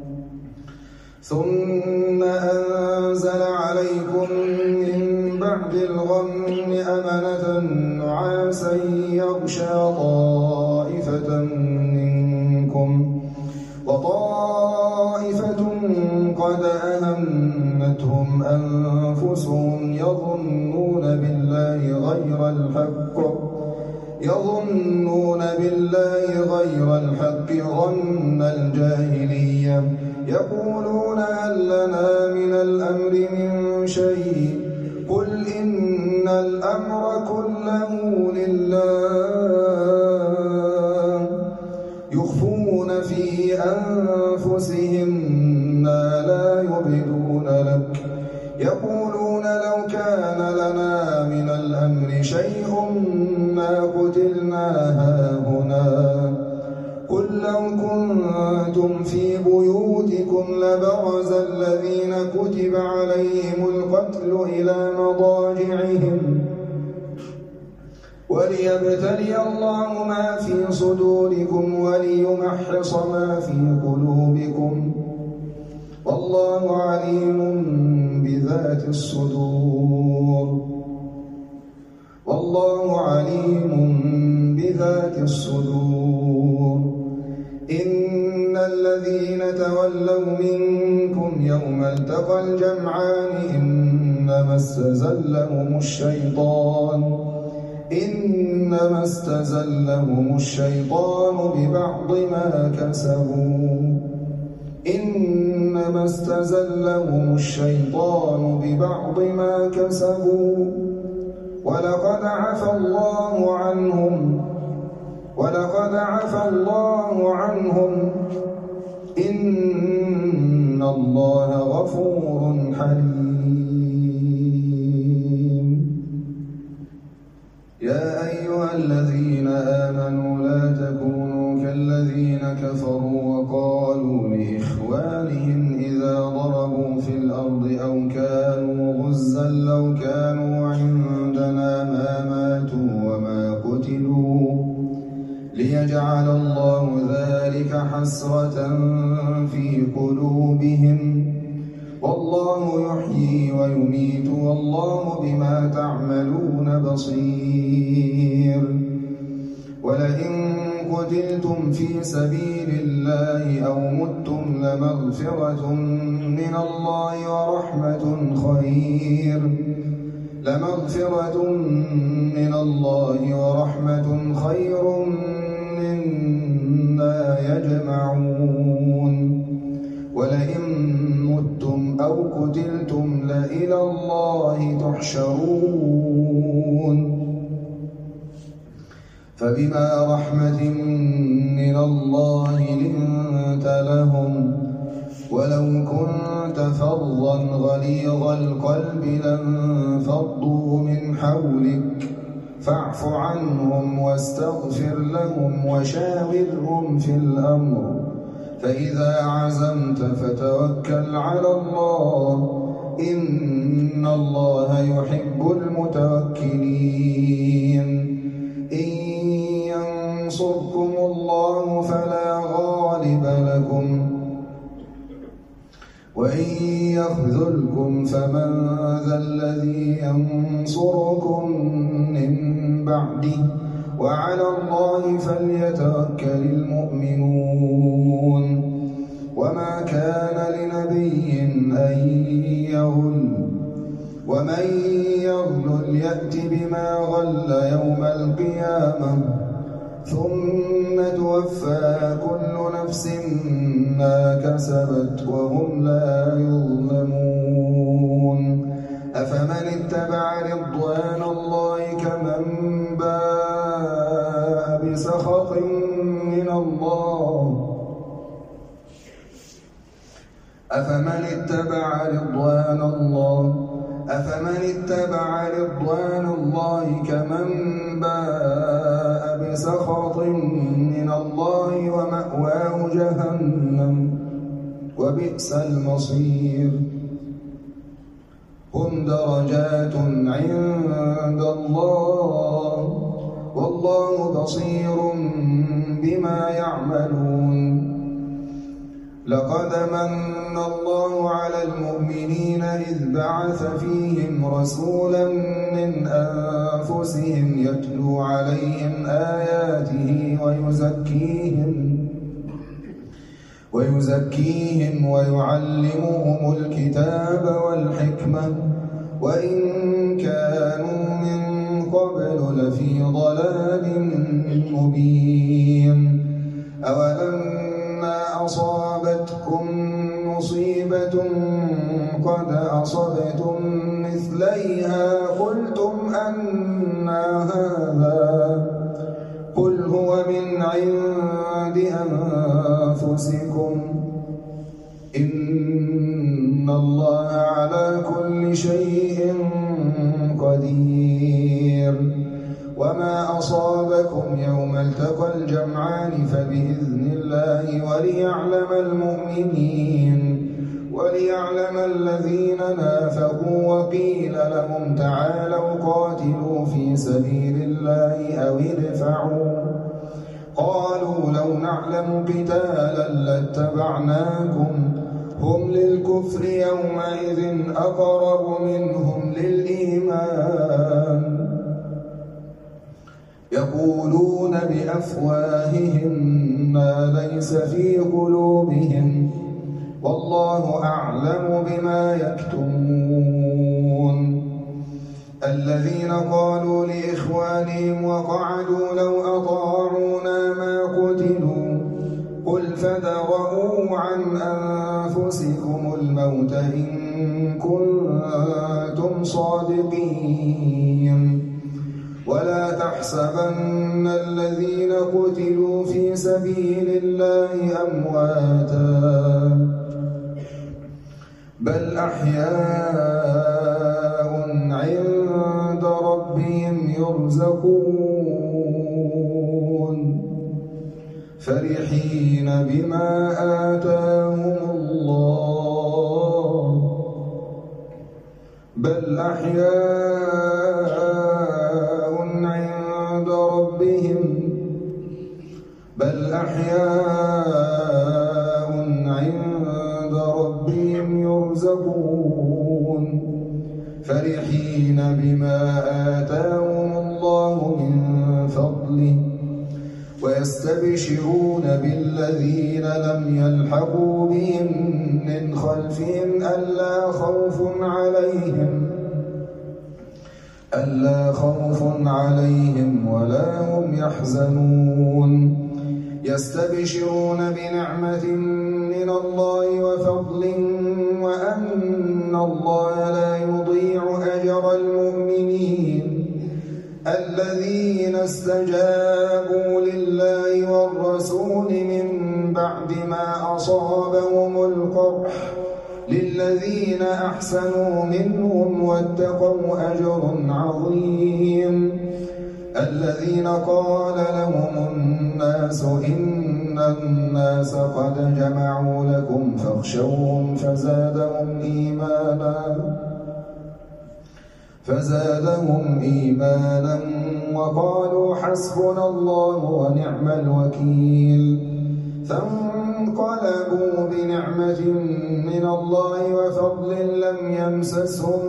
ثم أنزل عليكم من بعد الغم أمنة نعاسا يغشى طائفة منكم وطائفة قد أهمتهم أنفسهم يظنون بالله غير الحق يظنون بالله غير الحق ظن الجاهلية يقولون هل لنا من الأمر من شيء قل إن الأمر كله لله يخفون في أنفسهم ما لا يبدون لك يقولون لو كان لنا من الأمر شيء ما قتلنا هاهنا قل لو كنتم في بيوتكم لبرز الذين كتب عليهم القتل إلى مضاجعهم وليبتلي الله ما في صدوركم وليمحص ما في قلوبكم والله عليم بذات الصدور والله عليم بذات الصدور إن الذين تولوا منكم يوم التقى الجمعان إنما استزلهم الشيطان إنما استزلهم الشيطان ببعض ما كسبوا إنما استزلهم الشيطان ببعض ما كسبوا ولقد عفى الله عنهم ولقد عفى الله عنهم إن الله غفور حليم يا أيها الذين آمنوا لا تكونوا كالذين كفروا وقالوا لإخوانهم إذا ضربوا في الأرض أو كانوا غزا لو كانوا عندنا ما ماتوا وما قتلوا ليجعل الله ذلك حسرة في قلوبهم والله يحيي ويميت والله بما تعملون بصير ولئن قتلتم في سبيل الله أو متم لمغفرة من الله ورحمة خير لمغفرة من الله ورحمة خير مما يجمعون ولئن متم أو قتلتم لإلى الله تحشرون فبما رحمة من الله لنت لهم ولو كنت فظا غليظ القلب لانفضوا من حولك فاعف عنهم واستغفر لهم وشاورهم في الأمر فإذا عزمت فتوكل على الله إن الله يحب المتوكلين إن ينصركم الله فلا غالب لكم وإن يخذلكم فمن ذا الذي ينصركم من بعده وعلى الله فليتوكل المؤمنون وما كان لنبي أن يغل ومن يغل يأت بما غل يوم القيامة ثم توفى كل نفس ما كسبت وهم لا يظلمون أفمن اتبع رضوان الله كمن باء بسخط من الله أفمن اتبع رضوان الله أفمن اتبع رضوان الله كمن باء بسخط من الله ومأواه جهنم وبئس المصير هم درجات عند الله والله بصير بما يعملون لقد من الله على المؤمنين إذ بعث فيهم رسولا من أنفسهم يتلو عليهم آياته ويزكيهم ويزكيهم ويعلمهم الكتاب والحكمة وإن كانوا من قبل لفي ضلال مبين. أولما أصابتكم مصيبة قد أصبتم مثليها قلتم أنى هذا قل هو من عند أنفسكم إن الله على كل شيء قدير. وما أصابكم يوم التقى الجمعان فبإذن الله وليعلم المؤمنين وليعلم الذين نافقوا وقيل لهم تعالوا قاتلوا في سبيل الله أو ادفعوا قالوا لو نعلم قتالا لاتبعناكم هم للكفر يومئذ أقرب منهم للإيمان يقولون بأفواههم ما ليس في قلوبهم والله أعلم بما يكتمون. الذين قالوا لإخوانهم وقعدوا لو أطاعونا ما قتلوا قل فادرءوا عن أنفسكم الموت إن كنتم صادقين ولا تحسبن الذين قتلوا في سبيل الله أمواتا بل أحياء عند ربهم يرزقون فرحين بما آتاهم الله بل أحياء عند ربهم بل أحياء عند ربهم يرزقون فرحين بما آتاهم الله من فضله ويستبشرون بالذين لم يلحقوا بهم من خلفهم ألا خوف عليهم ألا خوف عليهم ولا هم يحزنون يستبشرون بنعمة من الله وفضل وأن الله لا يضيع أجر المؤمنين الذين استجابوا لله والرسول من بعد ما أصابهم القرح للذين أحسنوا منهم واتقوا أجر عظيم. الذين قال لهم الناس إن الناس قد جمعوا لكم فاخشوهم فزادهم إيمانا فزادهم إيمانا وقالوا حسبنا الله ونعم الوكيل فانقلبوا بنعمة من الله وفضل لم يمسسهم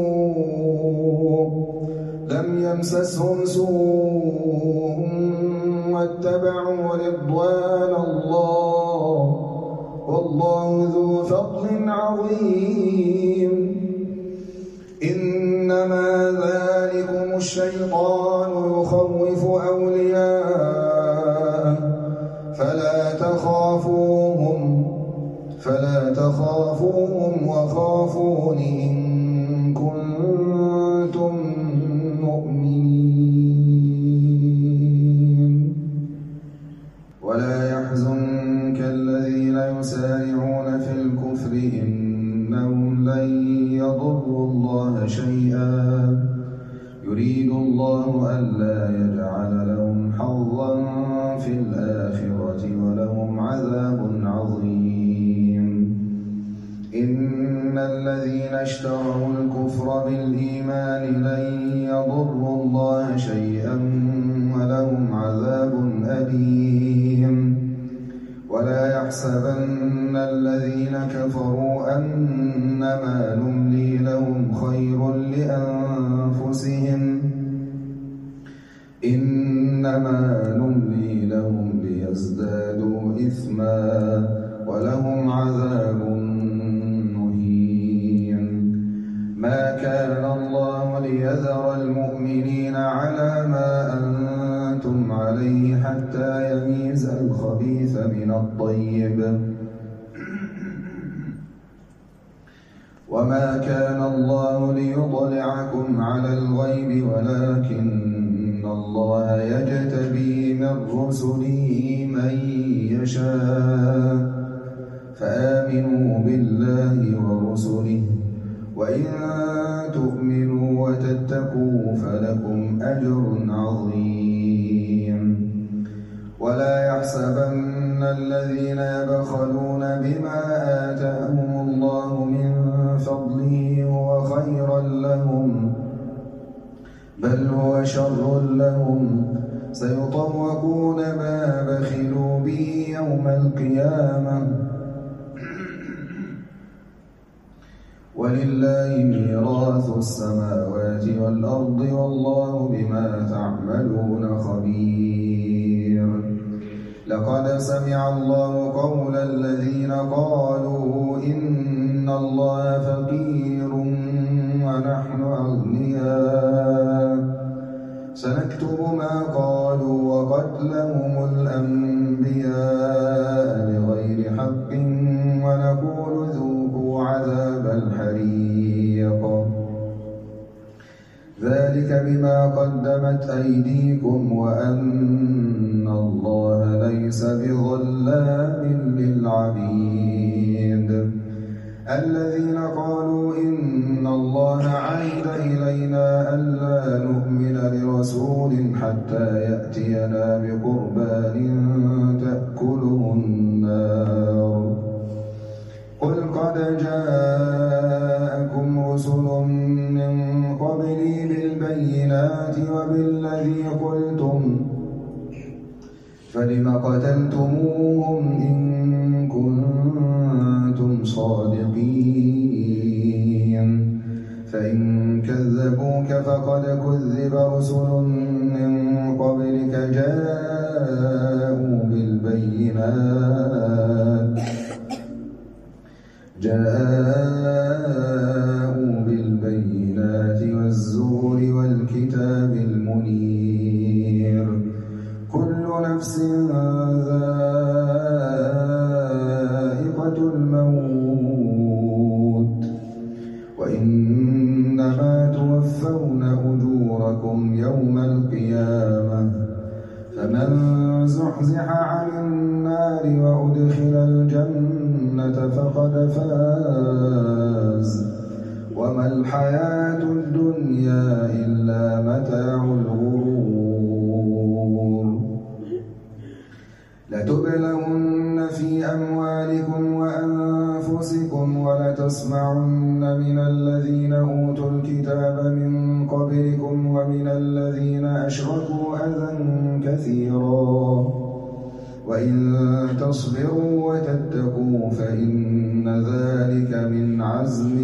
سوء لم يمسسهم سوء واتبعوا رضوان الله والله ذو فضل عظيم. إنما ذلكم الشيطان يخوف أولياءه فلا تخافوهم فلا تخافوهم وخافون إن كنتم مؤمنين. ولا يحزنك الذين يسارعون في الكفر إنهم لن يضروا الله شيئا يريد الله ألا يجعل لهم حظا في الآخرة ولهم عذاب عظيم. إن الذين اشتروا الكفر بالإيمان لن يضروا الله شيئا ولهم عذاب أليم. ولا يحسبن الذين كفروا أنما نملي لهم خير لأنفسهم إنما نملي لهم ليزدادوا إثما ولهم عذاب مهين. ما كان الله ليذر المؤمنين على ما أنتم عليه حتى يميز الخبيث من الطيب وما كان الله ليطلعكم على الغيب ولكن الله يجتبي من رسله من يشاء فآمنوا بالله ورسله وإن تؤمنوا وتتقوا فلكم أجر عظيم. ولا يحسبن الذين يبخلون بما آتاهم الله من فضله هو خيرا لهم بل هو شر لهم سيطوقون ما بخلوا به يوم القيامة ولله ميراث السماوات والأرض والله بما تعملون خبير. لقد سمع الله قول الذين قالوا إن الله فقير ونحن أغنياء سنكتب ما قالوا وقتلهم الأنبياء بغير حق ونقول ذوقوا عذاب الحريق ذلك بما قدمت أيديكم وأن الله ليس بظلام للعبيد. الذين قالوا إن الله عهد إلينا ألا نؤمن لرسول حتى يأتينا بقربان تأكله النار قل قد جاءكم رسل من قبلي بالبينات وبالذي قلتم فلم قتلتموهم إن كنتم صادقين فإن كذبوك فقد كذب رسل من قبلك جاءوا بالبينات جاءوا بالبينات والزور والكتاب المنير كل نفس ذائقة الموت وإنما توفون أجوركم يوم القيامة فمن زحزح عن النار وأدخل الجنة فقد فاز وما الحياة الدنيا إلا متاع الغرور. لتبلغن في أموالكم وأنفسكم ولتسمعن من الذين أوتوا الكتاب من قبلكم ومن الذين أشركوا أذى كثيرا وإن تصبروا وتتقوا فإن ذلك من عزم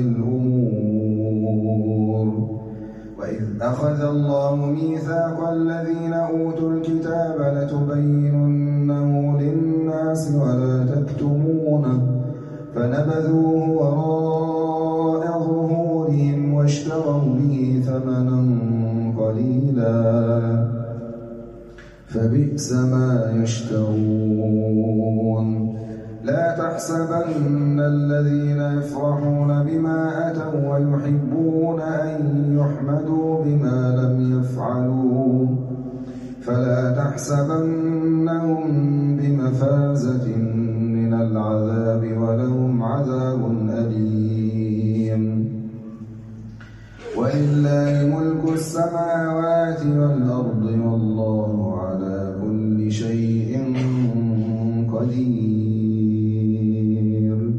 الأمور. وإذ أخذ الله ميثاق الذين أوتوا الكتاب لتبيننه للناس ولا تكتمونه فنبذوه وراء ظهورهم واشتروا به ثمنا قليلا فبئس ما يشترون. لا تحسبن الذين يفرحون بما أتوا ويحبون أن يحمدوا بما لم يفعلوا فلا تحسبنهم بمفازة من العذاب ولهم عذاب أليم. ولله ملك السماوات والأرض والله على كل شيء قدير.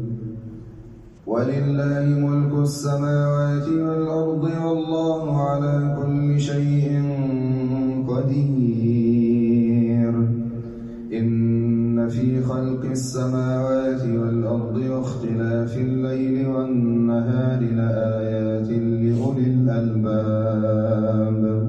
ولله ملك السماوات والأرض والله على كل شيء قدير. إن في خلق السماوات والأرض واختلاف الليل والنهار لآيات لأولي الألباب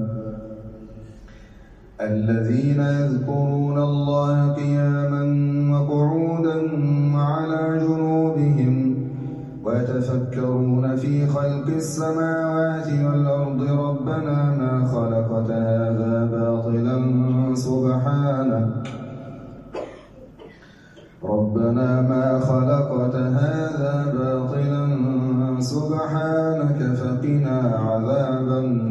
الذين يذكرون الله قياما وقعودا وعلى جنوبهم ويتفكرون في خلق السماوات والأرض ربنا ما خلقت هذا باطلا سبحانك ربنا ما خلقت هذا باطلا سبحانك فقنا عذاب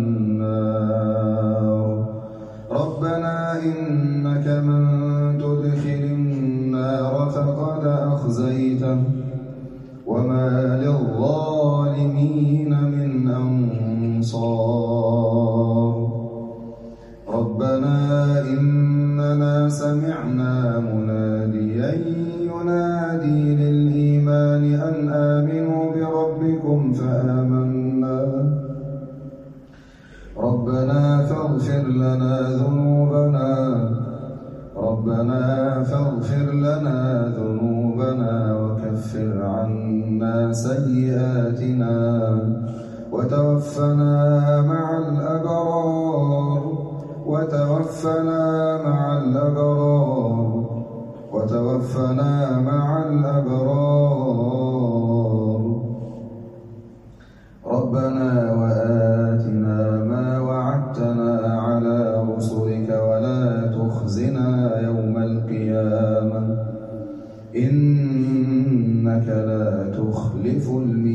النار ربنا إنك من تدخل النار فقد أخزيته وما للظالمين من أنصار ربنا إننا سمعنا مناديا ينادي للإيمان أن آمنوا بربكم فآمنا ربنا فاغفر لنا ذنوبنا ربنا فاغفر لنا ذنوبنا وكفر عنا سيئاتنا وتوفنا مع الأبرار وتوفنا مع الأبرار وتوفنا مع الأبرار ربنا وآتنا ما وعدتنا على رسلك ولا تخزنا يوم القيامة إنك لا تخلف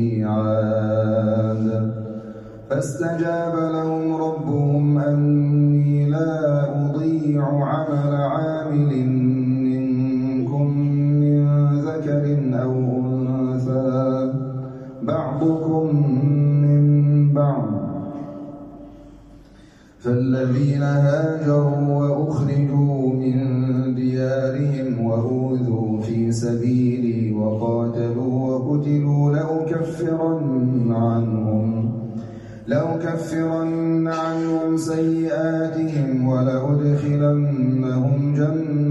الميعاد فاستجاب لهم ربهم أني لا أضيع عمل عامل منكم من ذكر أو أنثى بعضكم من بعض فالذين هاجروا وأخرجوا من ديارهم وأوذوا في سبيلي وقاتلوا وقتلوا لأكفرن عنهم لأكفرن عنهم سيئاتهم ولأدخلنهم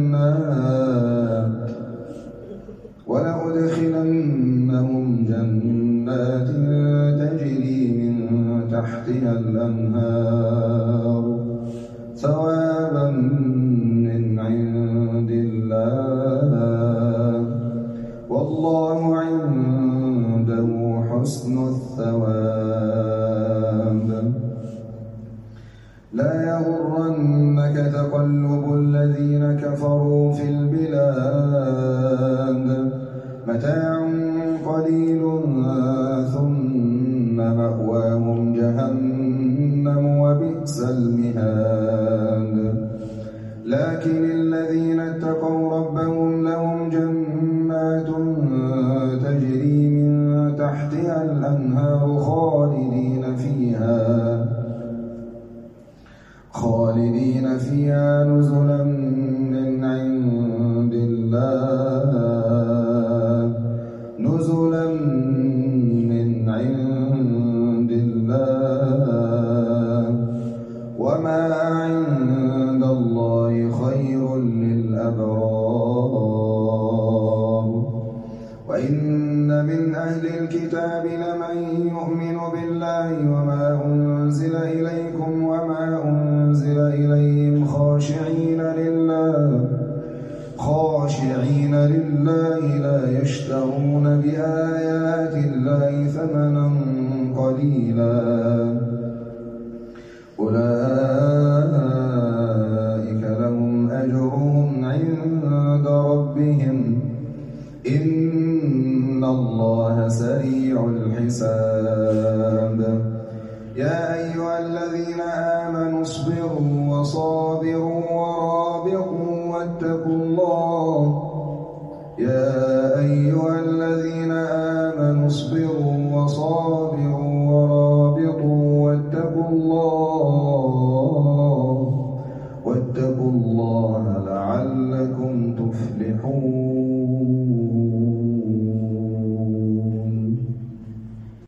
جنات ولأدخلنهم جنات تجري من تحتها الأنهار ثوابا من عند الله والله عنده حسن الثواب لا يغرنك تقلب الذين كفروا في البلاد متاع قليل ثم مأواهم جهنم وبئس المهاد لكن الذين اتقوا ربهم لهم جنات تجري من تحتها الأنهار خالدين فيها خالدين فيها نزلا من عند الله نزلا من عند الله وما عند الله خير للأبرار وإن من أهل الكتاب لمن يؤمن بالله وما أنزل إليكم وما أنزل إليهم خاشعين لله خاشعين لله لا يشترون بآيات الله ثمنا قليلا أولئك لهم أجرهم عند ربهم إن الله سريع الحساب يا أيها الذين آمنوا اصبروا وصابروا ورابطوا واتقوا الله يا أيها الذين آمنوا اصبروا وصابروا